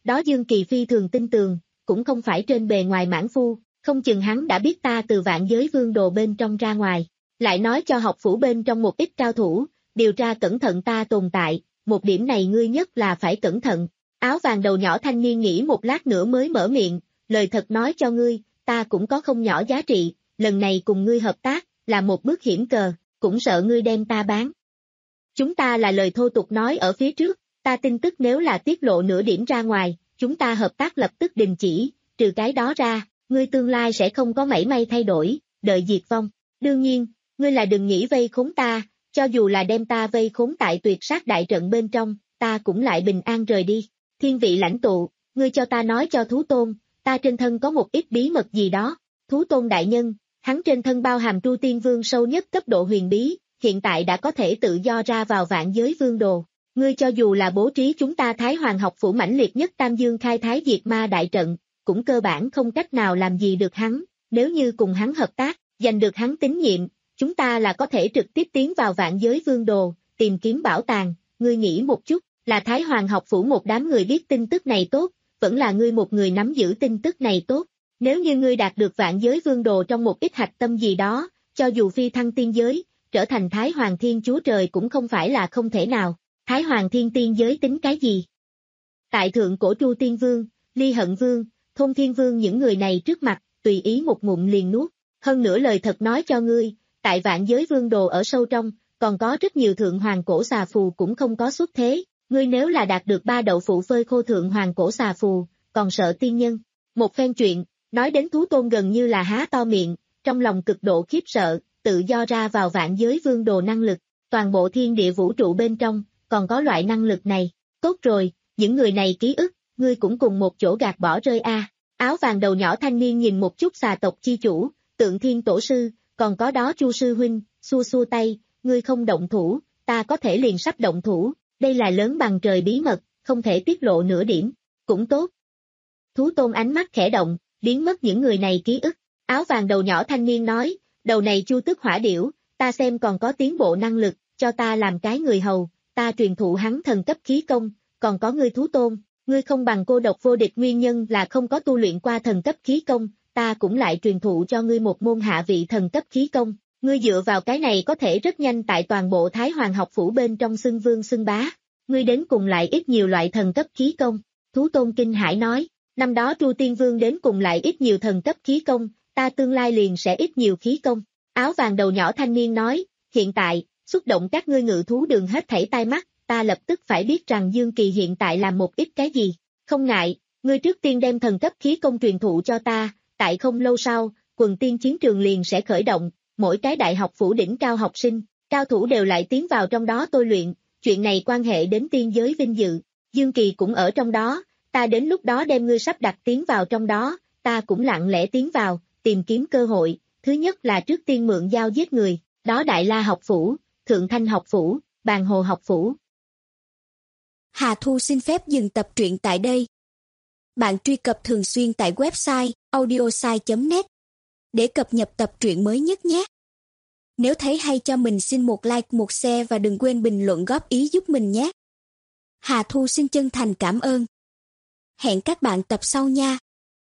đó Dương Kỳ phi thường tin tường, cũng không phải trên bề ngoài mãn phu, không chừng hắn đã biết ta từ vạn giới vương đồ bên trong ra ngoài, lại nói cho học phủ bên trong một ít cao thủ, điều tra cẩn thận ta tồn tại, một điểm này ngươi nhất là phải cẩn thận. Áo vàng đầu nhỏ thanh niên nghĩ một lát nữa mới mở miệng, lời thật nói cho ngươi, ta cũng có không nhỏ giá trị, lần này cùng ngươi hợp tác, là một bước hiểm cờ, cũng sợ ngươi đem ta bán. Chúng ta là lời thô tục nói ở phía trước, ta tin tức nếu là tiết lộ nửa điểm ra ngoài, chúng ta hợp tác lập tức đình chỉ, trừ cái đó ra, ngươi tương lai sẽ không có mảy may thay đổi, đợi diệt vong. Đương nhiên, ngươi là đừng nghĩ vây khốn ta, cho dù là đem ta vây khốn tại tuyệt sát đại trận bên trong, ta cũng lại bình an rời đi. Thiên vị lãnh tụ, ngươi cho ta nói cho thú tôn, ta trên thân có một ít bí mật gì đó. Thú tôn đại nhân, hắn trên thân bao hàm Tru Tiên Vương sâu nhất cấp độ huyền bí, hiện tại đã có thể tự do ra vào vạn giới vương đồ. Ngươi cho dù là bố trí chúng ta Thái Hoàng học phủ mãnh liệt nhất Tam Dương khai thái diệt ma đại trận, cũng cơ bản không cách nào làm gì được hắn, nếu như cùng hắn hợp tác, giành được hắn tín nhiệm, chúng ta là có thể trực tiếp tiến vào vạn giới vương đồ, tìm kiếm bảo tàng. Ngươi nghĩ một chút, là Thái Hoàng học phủ một đám người biết tin tức này tốt, vẫn là ngươi một người nắm giữ tin tức này tốt. Nếu như ngươi đạt được vạn giới vương đồ trong một ít hạch tâm gì đó, cho dù phi thăng tiên giới, trở thành Thái Hoàng Thiên Chúa Trời cũng không phải là không thể nào. Thái Hoàng Thiên Tiên giới tính cái gì? Tại thượng cổ Tru Tiên Vương, Ly Hận Vương, Thôn Thiên Vương những người này trước mặt, tùy ý một ngụm liền nuốt. Hơn nữa lời thật nói cho ngươi, tại vạn giới vương đồ ở sâu trong, còn có rất nhiều thượng hoàng cổ xà phù cũng không có xuất thế. Ngươi nếu là đạt được ba đậu phụ phơi khô thượng hoàng cổ xà phù, còn sợ tiên nhân. Một phen chuyện, nói đến thú tôn gần như là há to miệng, trong lòng cực độ khiếp sợ, tự do ra vào vạn giới vương đồ năng lực, toàn bộ thiên địa vũ trụ bên trong, còn có loại năng lực này. Tốt rồi, những người này ký ức, ngươi cũng cùng một chỗ gạt bỏ rơi a. À. Áo vàng đầu nhỏ thanh niên nhìn một chút xà tộc chi chủ, Tượng Thiên Tổ Sư, còn có đó Chu Sư Huynh, xua xua tay, ngươi không động thủ, ta có thể liền sắp động thủ, đây là lớn bằng trời bí mật, không thể tiết lộ nửa điểm, cũng tốt. Thú tôn ánh mắt khẽ động, biến mất những người này ký ức, áo vàng đầu nhỏ thanh niên nói, đầu này Chu Tức Hỏa Điểu, ta xem còn có tiến bộ năng lực, cho ta làm cái người hầu, ta truyền thụ hắn thần cấp khí công, còn có ngươi thú tôn, ngươi không bằng cô độc vô địch nguyên nhân là không có tu luyện qua thần cấp khí công, ta cũng lại truyền thụ cho ngươi một môn hạ vị thần cấp khí công, ngươi dựa vào cái này có thể rất nhanh tại toàn bộ Thái Hoàng học phủ bên trong xưng vương xưng bá, ngươi đến cùng lại ít nhiều loại thần cấp khí công, thú tôn kinh hải nói, năm đó Tru Tiên Vương đến cùng lại ít nhiều thần cấp khí công, ta tương lai liền sẽ ít nhiều khí công, áo vàng đầu nhỏ thanh niên nói, hiện tại, xúc động các ngươi ngự thú đường hết thảy tai mắt, ta lập tức phải biết rằng Dương Kỳ hiện tại làm một ít cái gì, không ngại, ngươi trước tiên đem thần cấp khí công truyền thụ cho ta, tại không lâu sau, quần tiên chiến trường liền sẽ khởi động, mỗi cái đại học phủ đỉnh cao học sinh, cao thủ đều lại tiến vào trong đó tôi luyện, chuyện này quan hệ đến tiên giới vinh dự, Dương Kỳ cũng ở trong đó, ta đến lúc đó đem ngươi sắp đặt tiến vào trong đó, ta cũng lặng lẽ tiến vào, tìm kiếm cơ hội, thứ nhất là trước tiên mượn dao giết người, đó Đại La học phủ, Thượng Thanh học phủ, Bàn Hồ học phủ. Hà Thu xin phép dừng tập truyện tại đây. Bạn truy cập thường xuyên tại website audiosai chấm net để cập nhật tập truyện mới nhất nhé. Nếu thấy hay cho mình xin một like, một share và đừng quên bình luận góp ý giúp mình nhé. Hà Thu xin chân thành cảm ơn. Hẹn các bạn tập sau nha.